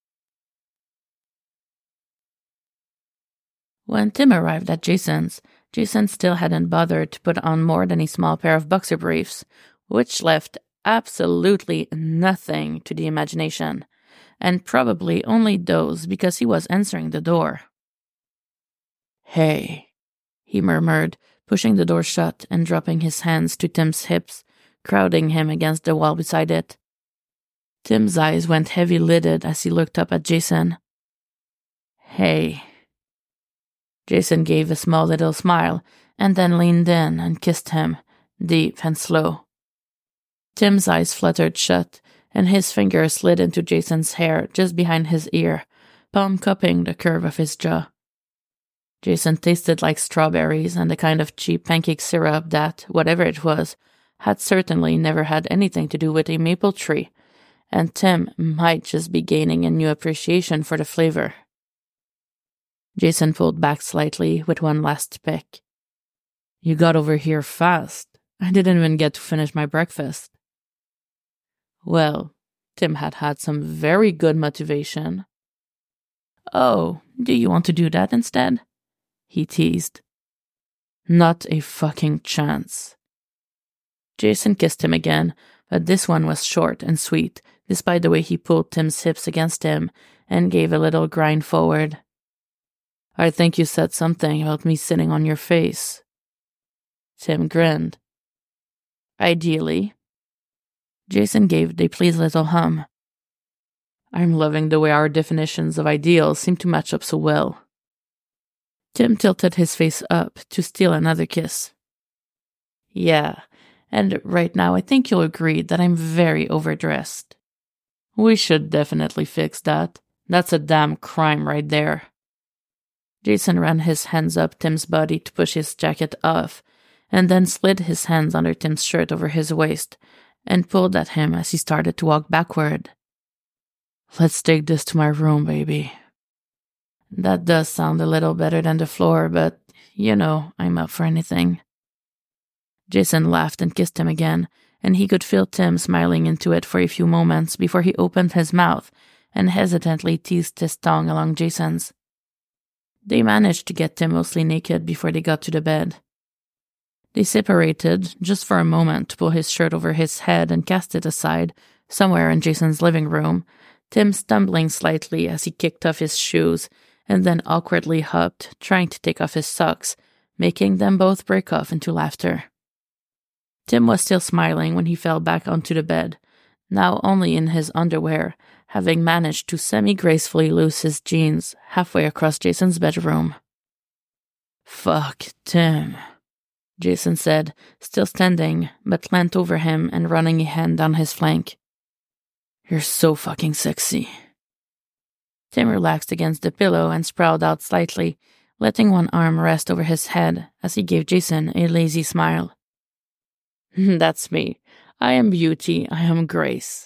When Tim arrived at Jason's, Jason still hadn't bothered to put on more than a small pair of boxer briefs, which left absolutely nothing to the imagination, and probably only those because he was answering the door. "Hey," he murmured, pushing the door shut and dropping his hands to Tim's hips, crowding him against the wall beside it. Tim's eyes went heavy-lidded as he looked up at Jason. "Hey." Jason gave a small little smile and then leaned in and kissed him, deep and slow. Tim's eyes fluttered shut, and his fingers slid into Jason's hair just behind his ear, palm cupping the curve of his jaw. Jason tasted like strawberries and the kind of cheap pancake syrup that, whatever it was, had certainly never had anything to do with a maple tree, and Tim might just be gaining a new appreciation for the flavor. Jason pulled back slightly with one last peck. "You got over here fast. I didn't even get to finish my breakfast." Well, Tim had had some very good motivation. "Oh, do you want to do that instead?" he teased. "Not a fucking chance." Jason kissed him again, but this one was short and sweet, despite the way he pulled Tim's hips against him and gave a little grind forward. "I think you said something about me sitting on your face." Tim grinned. "Ideally." Jason gave a pleased little hum. "I'm loving the way our definitions of ideals seem to match up so well." Tim tilted his face up to steal another kiss. "Yeah, and right now I think you'll agree that I'm very overdressed. We should definitely fix that. That's a damn crime right there." Jason ran his hands up Tim's body to push his jacket off, and then slid his hands under Tim's shirt over his waist and pulled at him as he started to walk backward. "Let's take this to my room, baby." That does sound a little better than the floor, but, you know, I'm up for anything. Jason laughed and kissed him again, and he could feel Tim smiling into it for a few moments before he opened his mouth and hesitantly teased his tongue along Jason's. They managed to get Tim mostly naked before they got to the bed. They separated just for a moment to pull his shirt over his head and cast it aside, somewhere in Jason's living room, Tim stumbling slightly as he kicked off his shoes and then awkwardly hopped, trying to take off his socks, making them both break off into laughter. Tim was still smiling when he fell back onto the bed, now only in his underwear, having managed to semi-gracefully loose his jeans halfway across Jason's bedroom. "Fuck, Tim," Jason said, still standing, but leant over him and running a hand down his flank. "You're so fucking sexy." Tim relaxed against the pillow and sprawled out slightly, letting one arm rest over his head as he gave Jason a lazy smile. "That's me. I am beauty, I am grace."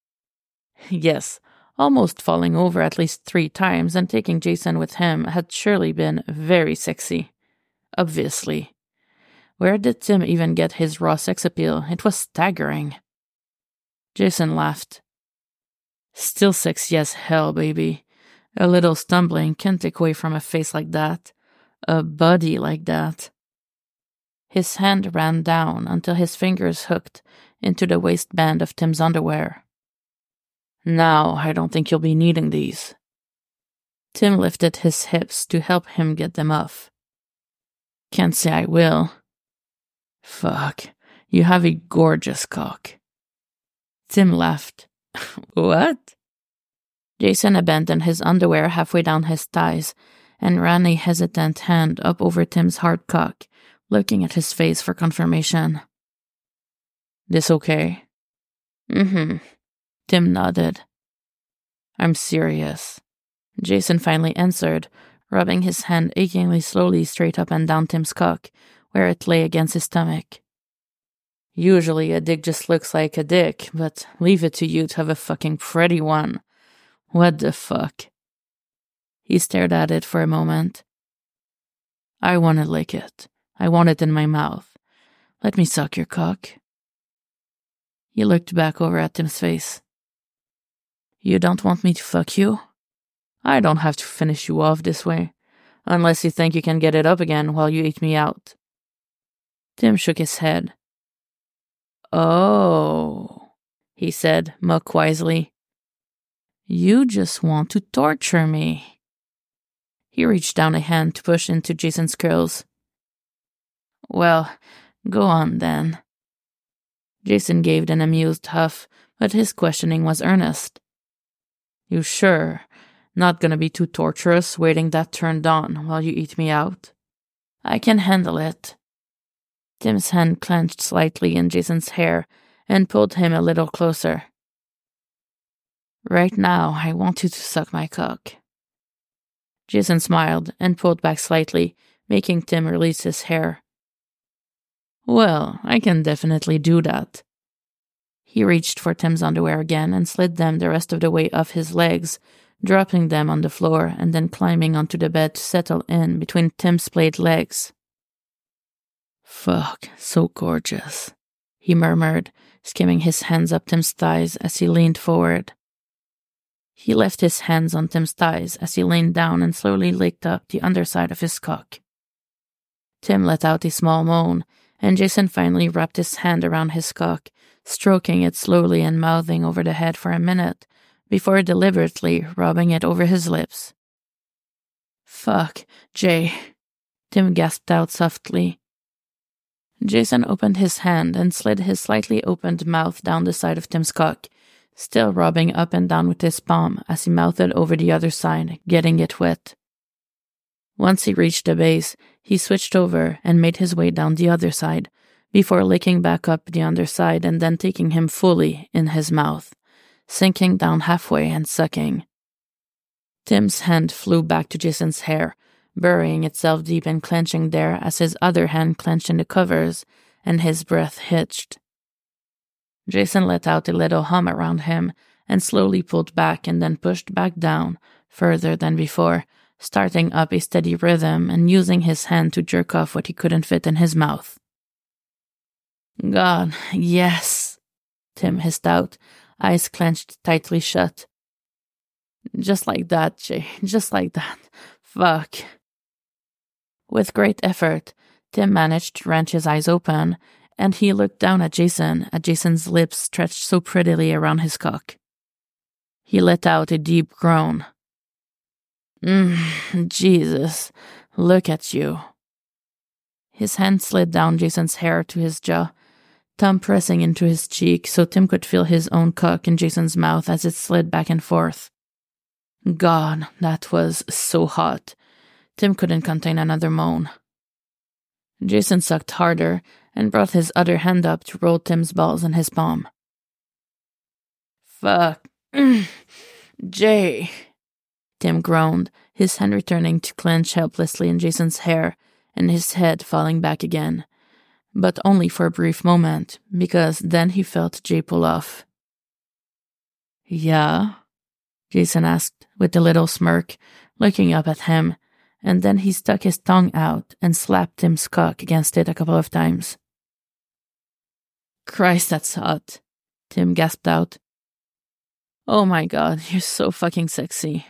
Yes, almost falling over at least three times and taking Jason with him had surely been very sexy. Obviously. Where did Tim even get his raw sex appeal? It was staggering. Jason laughed. "Still sexy as hell, baby. A little stumbling can't take away from a face like that. A body like that." His hand ran down until his fingers hooked into the waistband of Tim's underwear. "Now I don't think you'll be needing these." Tim lifted his hips to help him get them off. "Can't say I will." "Fuck, you have a gorgeous cock." Tim laughed. "What?" Jason abandoned his underwear halfway down his thighs and ran a hesitant hand up over Tim's hard cock, looking at his face for confirmation. "This okay?" "Mm-hmm." Tim nodded. "I'm serious." Jason finally answered, rubbing his hand achingly slowly straight up and down Tim's cock, where it lay against his stomach. "Usually a dick just looks like a dick, but leave it to you to have a fucking pretty one. What the fuck?" He stared at it for a moment. "I want to lick it. I want it in my mouth. Let me suck your cock." He looked back over at Tim's face. "You don't want me to fuck you? I don't have to finish you off this way. unless you think you can get it up again while you eat me out. Tim shook his head. Oh, he said, mock wisely. You just want to torture me. He reached down a hand to push into Jason's curls. Well, go on then. Jason gave an amused huff, but his questioning was earnest. You sure? Not gonna be too torturous waiting that turned on while you eat me out? I can handle it. Tim's hand clenched slightly in Jason's hair and pulled him a little closer. Right now, I want you to suck my cock. Jason smiled and pulled back slightly, making Tim release his hair. Well, I can definitely do that. He reached for Tim's underwear again and slid them the rest of the way off his legs, dropping them on the floor and then climbing onto the bed to settle in between Tim's splayed legs. Fuck, so gorgeous, he murmured, skimming his hands up Tim's thighs as he leaned forward. He left his hands on Tim's thighs as he leaned down and slowly licked up the underside of his cock. Tim let out a small moan, and Jason finally wrapped his hand around his cock, stroking it slowly and mouthing over the head for a minute, before deliberately rubbing it over his lips. Fuck, Jay, Tim gasped out softly. Jason opened his hand and slid his slightly opened mouth down the side of Tim's cock, still rubbing up and down with his palm as he mouthed over the other side, getting it wet. Once he reached the base, he switched over and made his way down the other side, before licking back up the underside and then taking him fully in his mouth, sinking down halfway and sucking. Tim's hand flew back to Jason's hair, burying itself deep and clenching there as his other hand clenched in the covers, and his breath hitched. Jason let out a little hum around him and slowly pulled back and then pushed back down, further than before, starting up a steady rhythm and using his hand to jerk off what he couldn't fit in his mouth. God, yes, Tim hissed out, eyes clenched tightly shut. Just like that, Jay, just like that. Fuck. With great effort, Tim managed to wrench his eyes open, and he looked down at Jason, at Jason's lips stretched so prettily around his cock. He let out a deep groan. Mmm, Jesus, look at you. His hand slid down Jason's hair to his jaw, thumb pressing into his cheek so Tim could feel his own cock in Jason's mouth as it slid back and forth. God, that was so hot. Tim couldn't contain another moan. Jason sucked harder and brought his other hand up to roll Tim's balls in his palm. Fuck. Jay. Tim groaned, his hand returning to clench helplessly in Jason's hair and his head falling back again. But only for a brief moment, because then he felt Jay pull off. Yeah? Jason asked with a little smirk, looking up at him, and then he stuck his tongue out and slapped Tim's cock against it a couple of times. Christ, that's hot, Tim gasped out. Oh my God, you're so fucking sexy.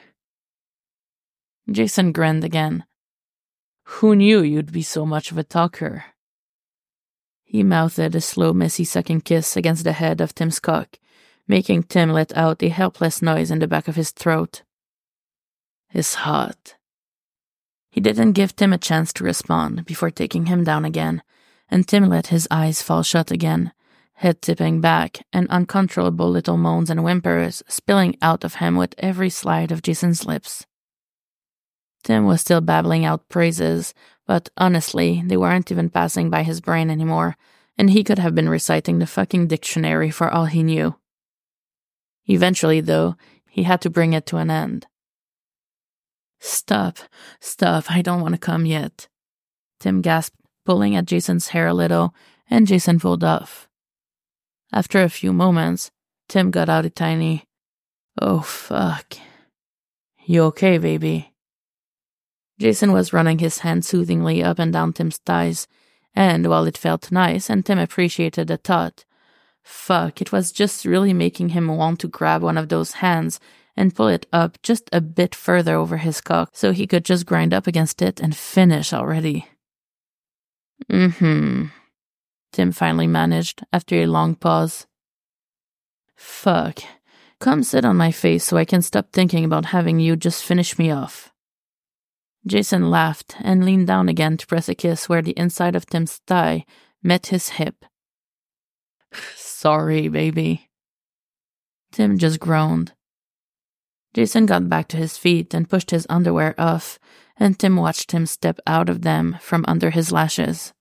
Jason grinned again. Who knew you'd be so much of a talker? He mouthed a slow, messy sucking kiss against the head of Tim's cock, making Tim let out a helpless noise in the back of his throat. It's hot. He didn't give Tim a chance to respond before taking him down again, and Tim let his eyes fall shut again, head tipping back, and uncontrollable little moans and whimpers spilling out of him with every slide of Jason's lips. Tim was still babbling out praises, but honestly, they weren't even passing by his brain anymore, and he could have been reciting the fucking dictionary for all he knew. Eventually, though, he had to bring it to an end. Stop, stop, I don't want to come yet. Tim gasped, pulling at Jason's hair a little, and Jason pulled off. After a few moments, Tim got out a tiny, oh fuck. You okay, baby? Jason was running his hand soothingly up and down Tim's thighs, and while it felt nice and Tim appreciated the thought, fuck, it was just really making him want to grab one of those hands and pull it up just a bit further over his cock so he could just grind up against it and finish already. Mm-hmm, Tim finally managed after a long pause. Fuck. Come sit on my face so I can stop thinking about having you just finish me off. Jason laughed and leaned down again to press a kiss where the inside of Tim's thigh met his hip. Sorry, baby. Tim just groaned. Jason got back to his feet and pushed his underwear off, and Tim watched him step out of them from under his lashes.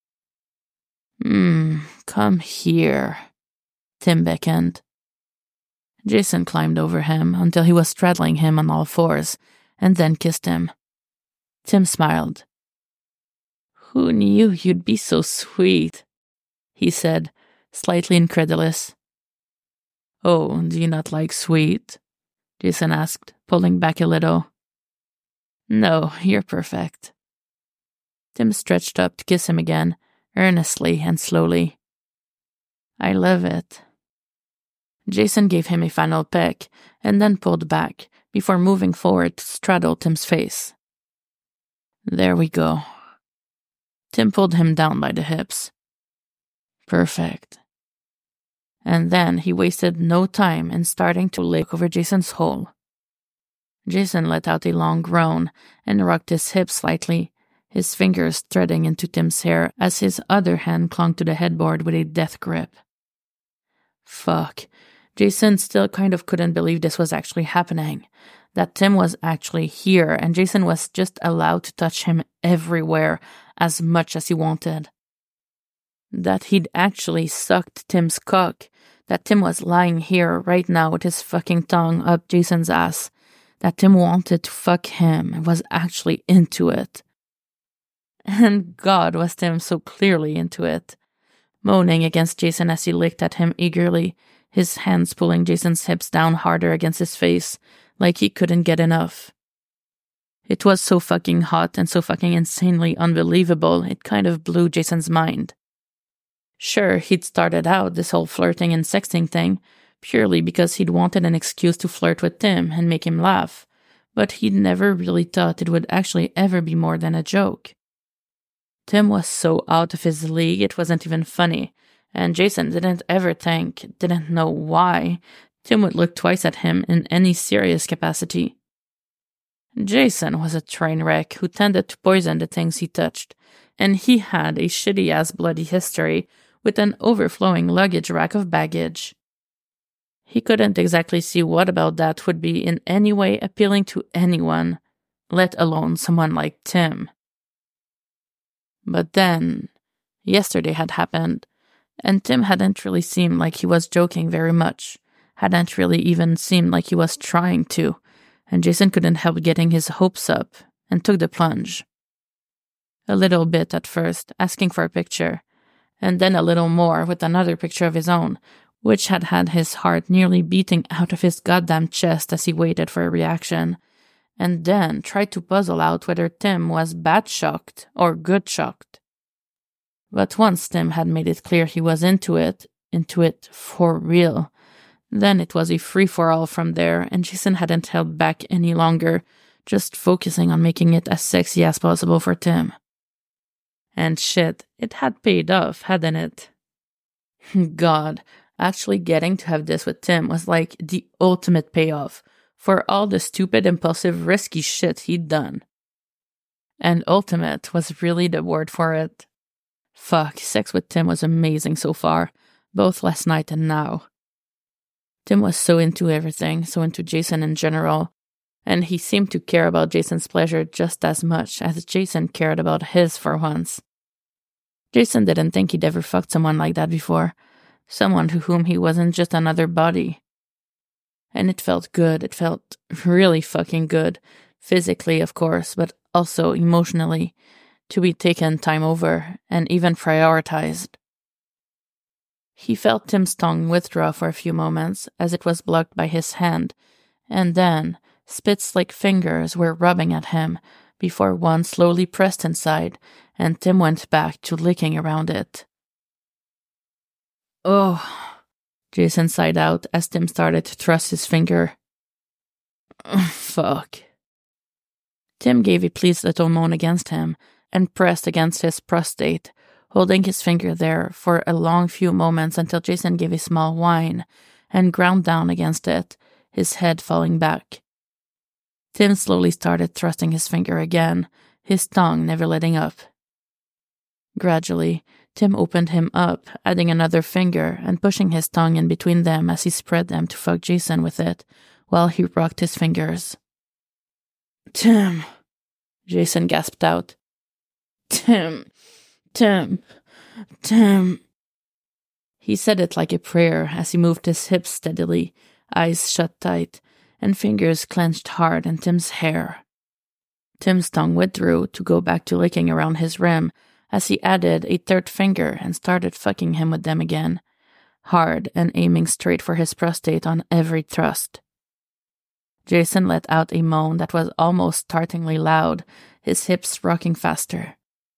Hmm, come here, Tim beckoned. Jason climbed over him until he was straddling him on all fours, and then kissed him. Tim smiled. Who knew you'd be so sweet? He said, slightly incredulous. Oh, do you not like sweet? Jason asked, pulling back a little. No, you're perfect. Tim stretched up to kiss him again, earnestly and slowly. I love it. Jason gave him a final peck and then pulled back before moving forward to straddle Tim's face. There we go. Tim pulled him down by the hips. Perfect. And then he wasted no time in starting to lick over Jason's hole. Jason let out a long groan and rocked his hips slightly, his fingers threading into Tim's hair as his other hand clung to the headboard with a death grip. Fuck. Jason still kind of couldn't believe this was actually happening, that Tim was actually here and Jason was just allowed to touch him everywhere as much as he wanted. That he'd actually sucked Tim's cock, that Tim was lying here right now with his fucking tongue up Jason's ass, that Tim wanted to fuck him and was actually into it. And God, was Tim so clearly into it, moaning against Jason as he licked at him eagerly, his hands pulling Jason's hips down harder against his face, like he couldn't get enough. It was so fucking hot and so fucking insanely unbelievable, it kind of blew Jason's mind. Sure, he'd started out this whole flirting and sexting thing purely because he'd wanted an excuse to flirt with Tim and make him laugh, but he'd never really thought it would actually ever be more than a joke. Tim was so out of his league it wasn't even funny, and Jason didn't ever think, didn't know why, Tim would look twice at him in any serious capacity. Jason was a train wreck who tended to poison the things he touched, and he had a shitty-ass bloody history with an overflowing luggage rack of baggage. He couldn't exactly see what about that would be in any way appealing to anyone, let alone someone like Tim. But then, yesterday had happened, and Tim hadn't really seemed like he was joking very much, hadn't really even seemed like he was trying to, and Jason couldn't help getting his hopes up, and took the plunge. A little bit at first, asking for a picture, and then a little more with another picture of his own, which had had his heart nearly beating out of his goddamn chest as he waited for a reaction, and then tried to puzzle out whether Tim was bad shocked or good shocked. But once Tim had made it clear he was into it, into it for real, then it was a free-for-all from there, and Jason hadn't held back any longer, just focusing on making it as sexy as possible for Tim. And shit, it had paid off, hadn't it? God, actually getting to have this with Tim was like the ultimate payoff for all the stupid, impulsive, risky shit he'd done. And ultimate was really the word for it. Fuck, sex with Tim was amazing so far, both last night and now. Tim was so into everything, so into Jason in general, and he seemed to care about Jason's pleasure just as much as Jason cared about his for once. Jason didn't think he'd ever fucked someone like that before, someone to whom he wasn't just another body. And it felt good, it felt really fucking good, physically of course, but also emotionally, to be taken time over and even prioritized. He felt Tim's tongue withdraw for a few moments as it was blocked by his hand, and then spit-slick fingers were rubbing at him before one slowly pressed inside, and Tim went back to licking around it. Oh, Jason sighed out as Tim started to thrust his finger. Fuck. Tim gave a pleased little moan against him and pressed against his prostate, holding his finger there for a long few moments until Jason gave a small whine and ground down against it, his head falling back. Tim slowly started thrusting his finger again, his tongue never letting up. Gradually, Tim opened him up, adding another finger and pushing his tongue in between them as he spread them to fuck Jason with it, while he rocked his fingers. Tim, Jason gasped out. Tim, Tim, Tim. He said it like a prayer as he moved his hips steadily, eyes shut tight, and fingers clenched hard in Tim's hair. Tim's tongue withdrew to go back to licking around his rim as he added a third finger and started fucking him with them again, hard and aiming straight for his prostate on every thrust. Jason let out a moan that was almost startlingly loud, his hips rocking faster.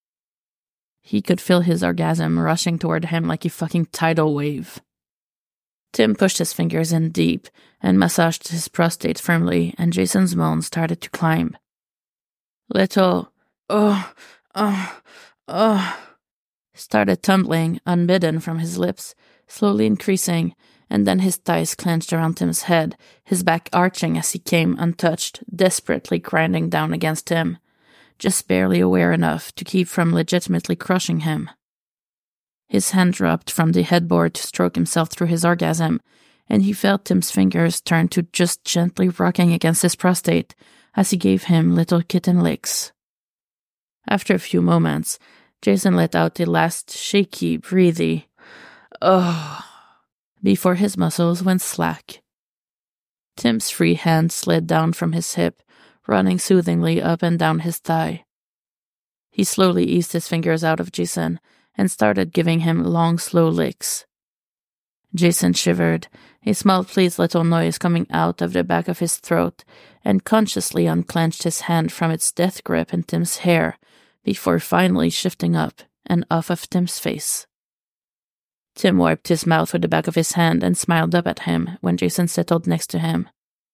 He could feel his orgasm rushing toward him like a fucking tidal wave. Tim pushed his fingers in deep and massaged his prostate firmly, and Jason's moans started to climb. Little, oh, oh, oh, started tumbling, unbidden from his lips, slowly increasing, and then his thighs clenched around Tim's head, his back arching as he came untouched, desperately grinding down against him, just barely aware enough to keep from legitimately crushing him. His hand dropped from the headboard to stroke himself through his orgasm, and he felt Tim's fingers turn to just gently rocking against his prostate as he gave him little kitten licks. After a few moments, Jason let out the last shaky, breathy, "Oh," before his muscles went slack. Tim's free hand slid down from his hip, running soothingly up and down his thigh. He slowly eased his fingers out of Jason and started giving him long, slow licks. Jason shivered, a small pleased little noise coming out of the back of his throat, and consciously unclenched his hand from its death grip in Tim's hair before finally shifting up and off of Tim's face. Tim wiped his mouth with the back of his hand and smiled up at him when Jason settled next to him.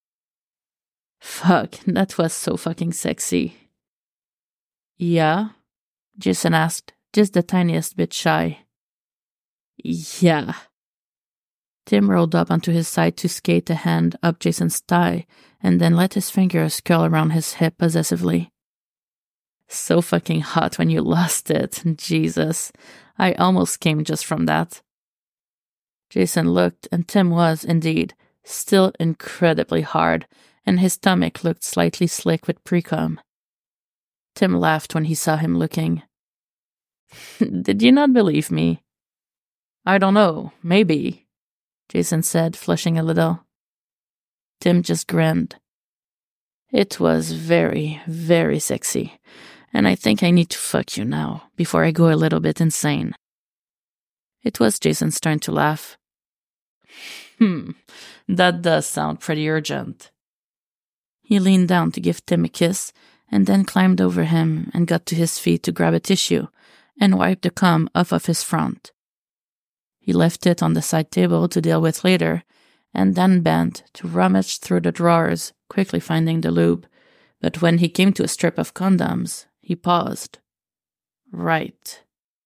Fuck, that was so fucking sexy. Yeah? Jason asked, just the tiniest bit shy. Yeah. Tim rolled up onto his side to skate a hand up Jason's thigh and then let his fingers curl around his hip possessively. So fucking hot when you lost it, Jesus. I almost came just from that. Jason looked, and Tim was, indeed, still incredibly hard, and his stomach looked slightly slick with pre-cum. Tim laughed when he saw him looking. Did you not believe me? I don't know, maybe, Jason said, flushing a little. Tim just grinned. It was very, very sexy, and I think I need to fuck you now, before I go a little bit insane. It was Jason's turn to laugh. Hmm, that does sound pretty urgent. He leaned down to give Tim a kiss, and then climbed over him and got to his feet to grab a tissue and wipe the cum off of his front. He left it on the side table to deal with later, and then bent to rummage through the drawers, quickly finding the lube. But when he came to a strip of condoms, he paused. Right.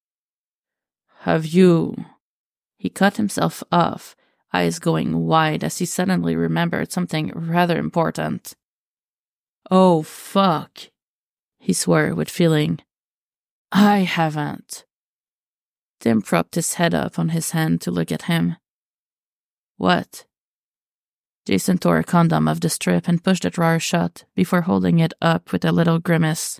Have you... He cut himself off, eyes going wide as he suddenly remembered something rather important. Oh, fuck, he swore with feeling. I haven't. Tim propped his head up on his hand to look at him. What? Jason tore a condom off the strip and pushed the drawer shut before holding it up with a little grimace.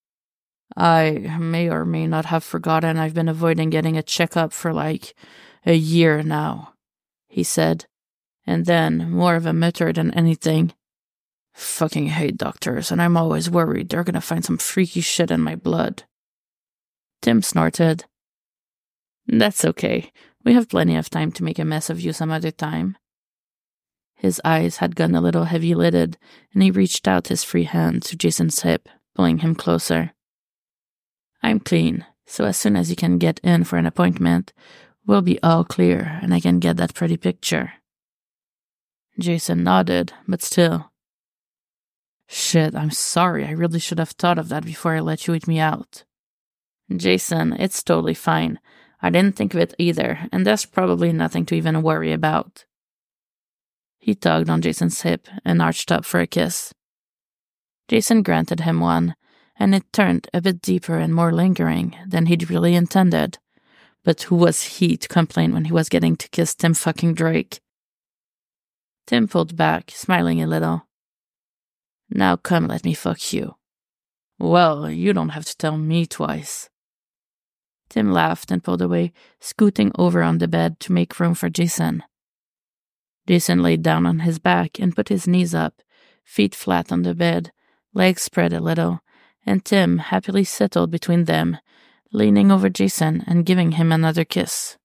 I may or may not have forgotten I've been avoiding getting a checkup for like a year now, he said, and then, more of a mutter than anything, fucking hate doctors, and I'm always worried they're gonna find some freaky shit in my blood. Tim snorted. That's okay. We have plenty of time to make a mess of you some other time. His eyes had gone a little heavy-lidded, and he reached out his free hand to Jason's hip, pulling him closer. I'm clean, so as soon as you can get in for an appointment, we'll be all clear, and I can get that pretty picture. Jason nodded, but still. Shit, I'm sorry. I really should have thought of that before I let you eat me out. Jason, it's totally fine. I didn't think of it either, and there's probably nothing to even worry about. He tugged on Jason's hip and arched up for a kiss. Jason granted him one, and it turned a bit deeper and more lingering than he'd really intended. But who was he to complain when he was getting to kiss Tim fucking Drake? Tim pulled back, smiling a little. Now come, let me fuck you. Well, you don't have to tell me twice. Tim laughed and pulled away, scooting over on the bed to make room for Jason. Jason laid down on his back and put his knees up, feet flat on the bed, legs spread a little, and Tim happily settled between them, leaning over Jason and giving him another kiss.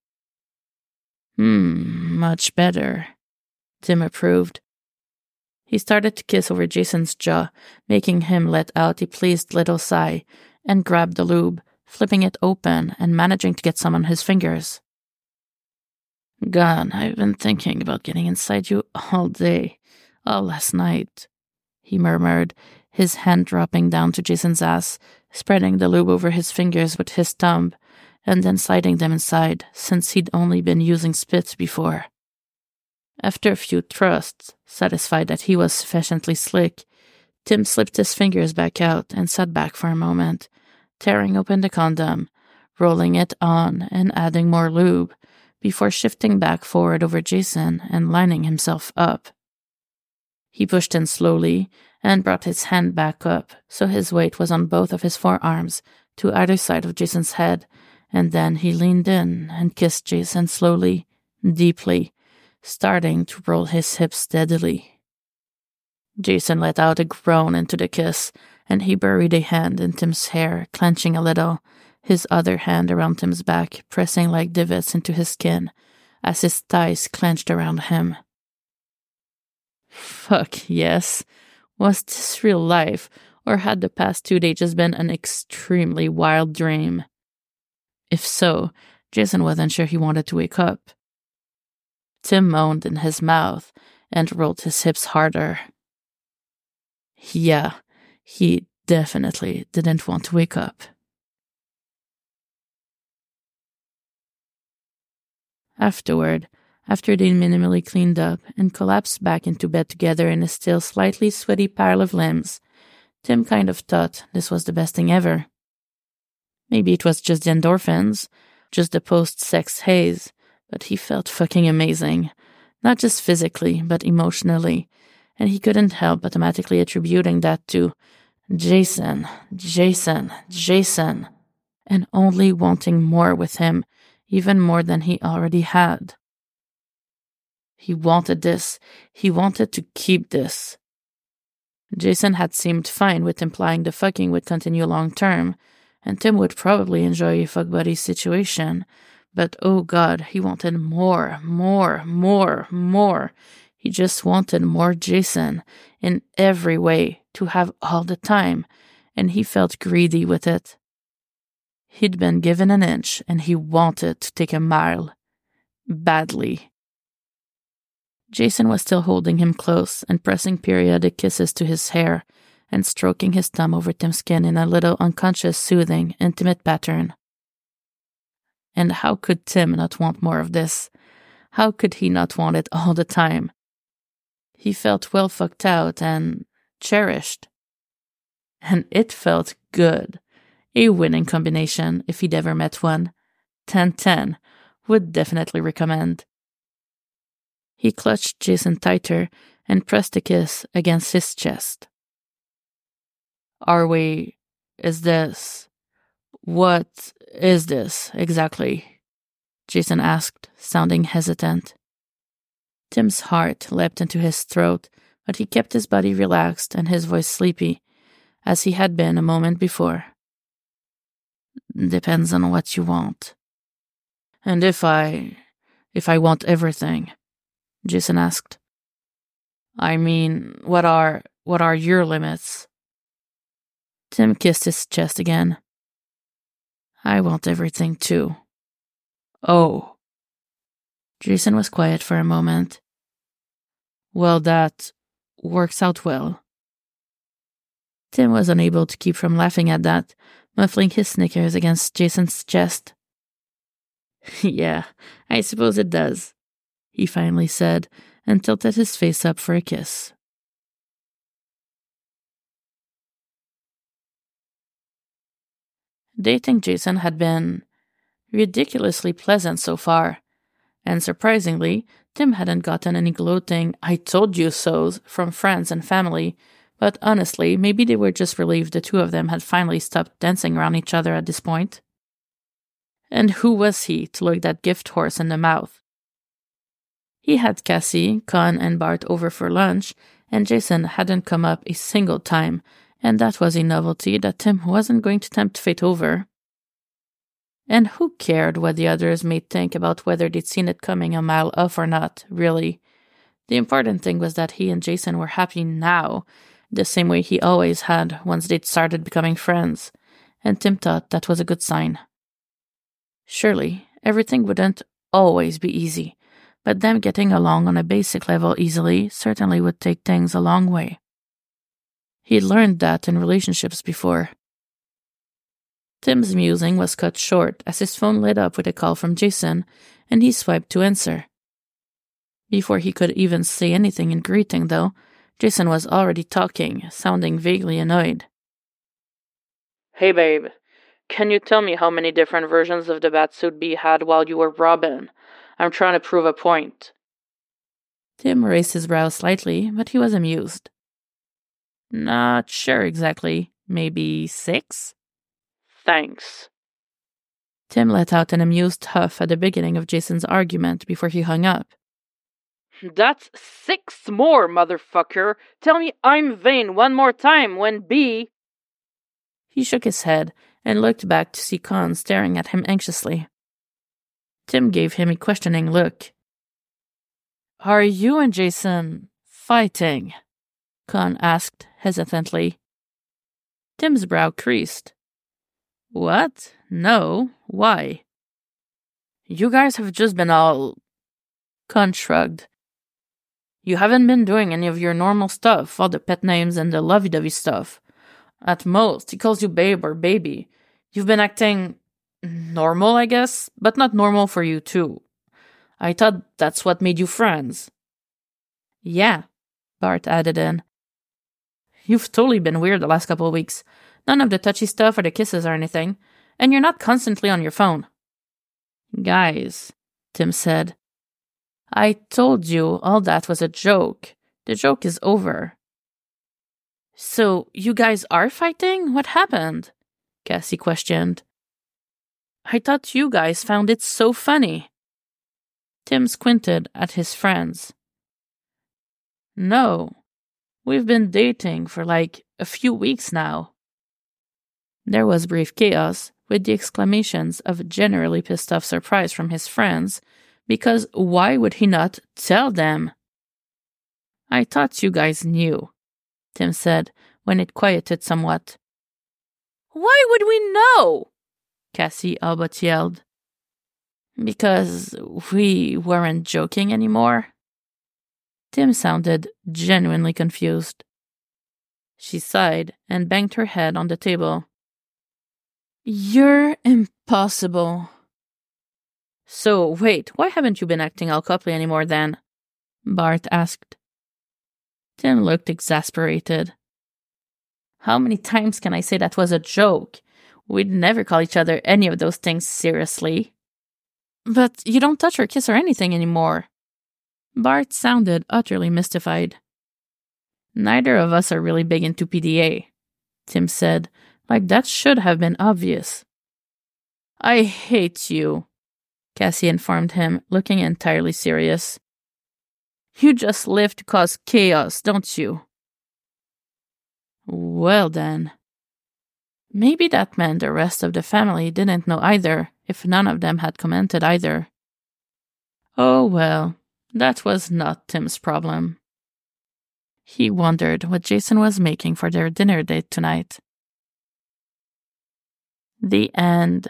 Hmm, much better, Tim approved. He started to kiss over Jason's jaw, making him let out a pleased little sigh, and grabbed the lube, flipping it open and managing to get some on his fingers. God, I've been thinking about getting inside you all day, all last night, he murmured, his hand dropping down to Jason's ass, spreading the lube over his fingers with his thumb, and then sliding them inside, since he'd only been using spit before. After a few thrusts, satisfied that he was sufficiently slick, Tim slipped his fingers back out and sat back for a moment, tearing open the condom, rolling it on and adding more lube, before shifting back forward over Jason and lining himself up. He pushed in slowly and brought his hand back up so his weight was on both of his forearms to either side of Jason's head, and then he leaned in and kissed Jason slowly, deeply, starting to roll his hips steadily. Jason let out a groan into the kiss, and he buried a hand in Tim's hair, clenching a little, his other hand around Tim's back, pressing like divots into his skin, as his thighs clenched around him. Fuck, yes. Was this real life, or had the past two days just been an extremely wild dream? If so, Jason wasn't sure he wanted to wake up. Tim moaned in his mouth and rolled his hips harder. Yeah, he definitely didn't want to wake up. Afterward, after they'd minimally cleaned up and collapsed back into bed together in a still slightly sweaty pile of limbs, Tim kind of thought this was the best thing ever. Maybe it was just the endorphins, just the post-sex haze, but he felt fucking amazing. Not just physically, but emotionally, and he couldn't help automatically attributing that to Jason, Jason, Jason, and only wanting more with him, even more than he already had. He wanted this. He wanted to keep this. Jason had seemed fine with implying the fucking would continue long term, and Tim would probably enjoy a fuck buddy situation, but oh god, he wanted more, more, more, more. He just wanted more Jason, in every way, to have all the time, and he felt greedy with it. He'd been given an inch, and he wanted to take a mile. Badly. Jason was still holding him close and pressing periodic kisses to his hair and stroking his thumb over Tim's skin in a little unconscious, soothing, intimate pattern. And how could Tim not want more of this? How could he not want it all the time? He felt well fucked out and cherished. And it felt good. A winning combination, if he'd ever met one. ten ten. Would definitely recommend. He clutched Jason tighter and pressed a kiss against his chest. Are we... is this... what is this, exactly? Jason asked, sounding hesitant. Tim's heart leapt into his throat, but he kept his body relaxed and his voice sleepy, as he had been a moment before. Depends on what you want. And if I... if I want everything... Jason asked. I mean, what are what are your limits? Tim kissed his chest again. I want everything too. Oh. Jason was quiet for a moment. Well, that works out well. Tim was unable to keep from laughing at that, muffling his snickers against Jason's chest. Yeah, I suppose it does, he finally said, and tilted his face up for a kiss. Dating Jason had been ridiculously pleasant so far, and surprisingly, Tim hadn't gotten any gloating "I told you so's" from friends and family, but honestly, maybe they were just relieved the two of them had finally stopped dancing around each other at this point. And who was he to look that gift horse in the mouth? He had Cassie, Con, and Bart over for lunch, and Jason hadn't come up a single time, and that was a novelty that Tim wasn't going to tempt fate over. And who cared what the others may think about whether they'd seen it coming a mile off or not, really? The important thing was that he and Jason were happy now, the same way he always had once they'd started becoming friends, and Tim thought that was a good sign. Surely, everything wouldn't always be easy, but them getting along on a basic level easily certainly would take things a long way. He'd learned that in relationships before. Tim's musing was cut short as his phone lit up with a call from Jason, and he swiped to answer. Before he could even say anything in greeting, though, Jason was already talking, sounding vaguely annoyed. Hey babe, can you tell me how many different versions of the Batsuit Bee had while you were Robin? I'm trying to prove a point. Tim raised his brows slightly, but he was amused. Not sure exactly. Maybe six? Thanks. Tim let out an amused huff at the beginning of Jason's argument before he hung up. That's six more, motherfucker. Tell me I'm vain one more time when B... He shook his head and looked back to see Con staring at him anxiously. Tim gave him a questioning look. Are you and Jason fighting? Con asked hesitantly. Tim's brow creased. What? No. Why? You guys have just been all... Con shrugged. You haven't been doing any of your normal stuff, all the pet names and the lovey-dovey stuff. At most, he calls you babe or baby. You've been acting normal, I guess, but not normal for you too. I thought that's what made you friends. Yeah, Bart added in. You've totally been weird the last couple of weeks. None of the touchy stuff or the kisses or anything, and you're not constantly on your phone. Guys, Tim said. I told you all that was a joke. The joke is over. So, you guys are fighting? What happened? Cassie questioned. I thought you guys found it so funny. Tim squinted at his friends. No, we've been dating for like a few weeks now. There was brief chaos, with the exclamations of generally pissed off surprise from his friends, because why would he not tell them? I thought you guys knew, Tim said, when it quieted somewhat. Why would we know? Cassie all but yelled. Because we weren't joking anymore. Tim sounded genuinely confused. She sighed and banged her head on the table. You're impossible. So, wait, why haven't you been acting all coupley anymore then? Bart asked. Tim looked exasperated. How many times can I say that was a joke? We'd never call each other any of those things seriously. But you don't touch or kiss or anything anymore. Bart sounded utterly mystified. Neither of us are really big into P D A, Tim said, like that should have been obvious. I hate you, Cassie informed him, looking entirely serious. You just live to cause chaos, don't you? Well then. Maybe that meant the rest of the family didn't know either, if none of them had commented either. Oh well, that was not Tim's problem. He wondered what Jason was making for their dinner date tonight. The end.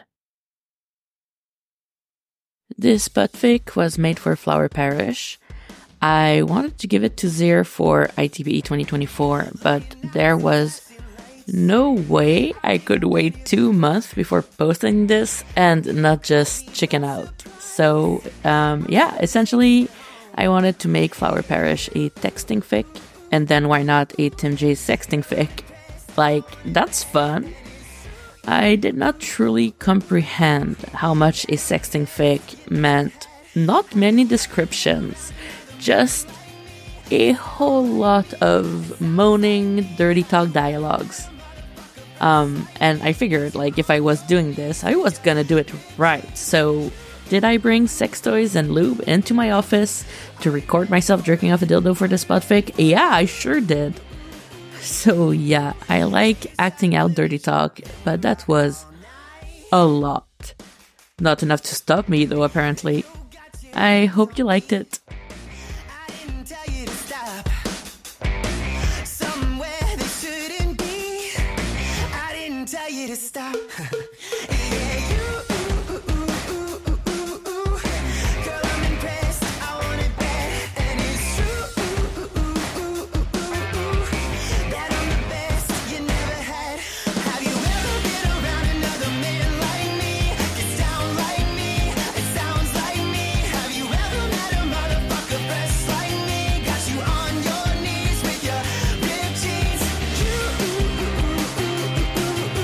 This butt fake was made for Flower Parish. I wanted to give it to zero for I T B E twenty twenty-four, but there was no way I could wait two months before posting this and not just chicken out. So, um, yeah, essentially, I wanted to make Flower Parish a texting fic, and then why not a Tim J sexting fic? Like, that's fun. I did not truly comprehend how much a sexting fic meant. Not many descriptions, just a whole lot of moaning, dirty talk dialogues. Um, and I figured, like, if I was doing this, I was gonna do it right. So, did I bring sex toys and lube into my office to record myself jerking off a dildo for the spot fic? Yeah, I sure did. So, yeah, I like acting out dirty talk, but that was a lot. Not enough to stop me, though, apparently. I hope you liked it. To stop. Yeah, you, ooh, ooh, ooh, ooh, ooh, ooh. Girl, I'm impressed. I want it bad, and it's true. Ooh, ooh, ooh, ooh, ooh, ooh. That I'm the best you never had. Have you ever been around another man like me? Gets down like me, it sounds like me. Have you ever met a motherfucker best like me? Got you on your knees with your ripped jeans. You, ooh, ooh, ooh, ooh, ooh, ooh.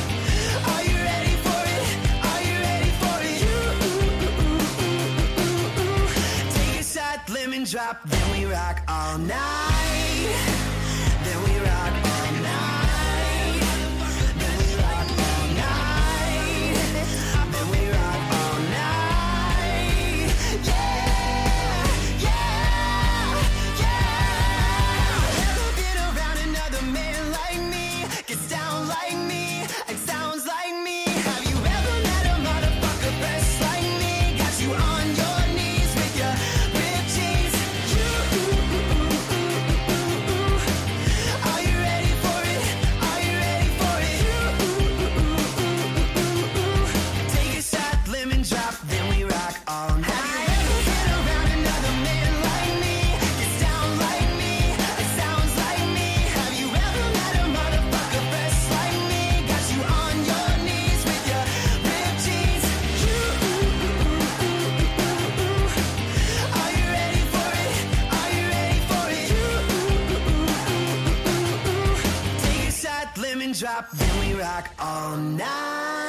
Lemon drop, then we rock all night. Then we rock all night. Then we rock all night. Then we rock all night. Yeah, yeah, yeah. Never been around another man like me. Gets down like me. It sounds like me. Have you ever met a motherfucker best like me? Got you on your knees with your drop, then we rock all night.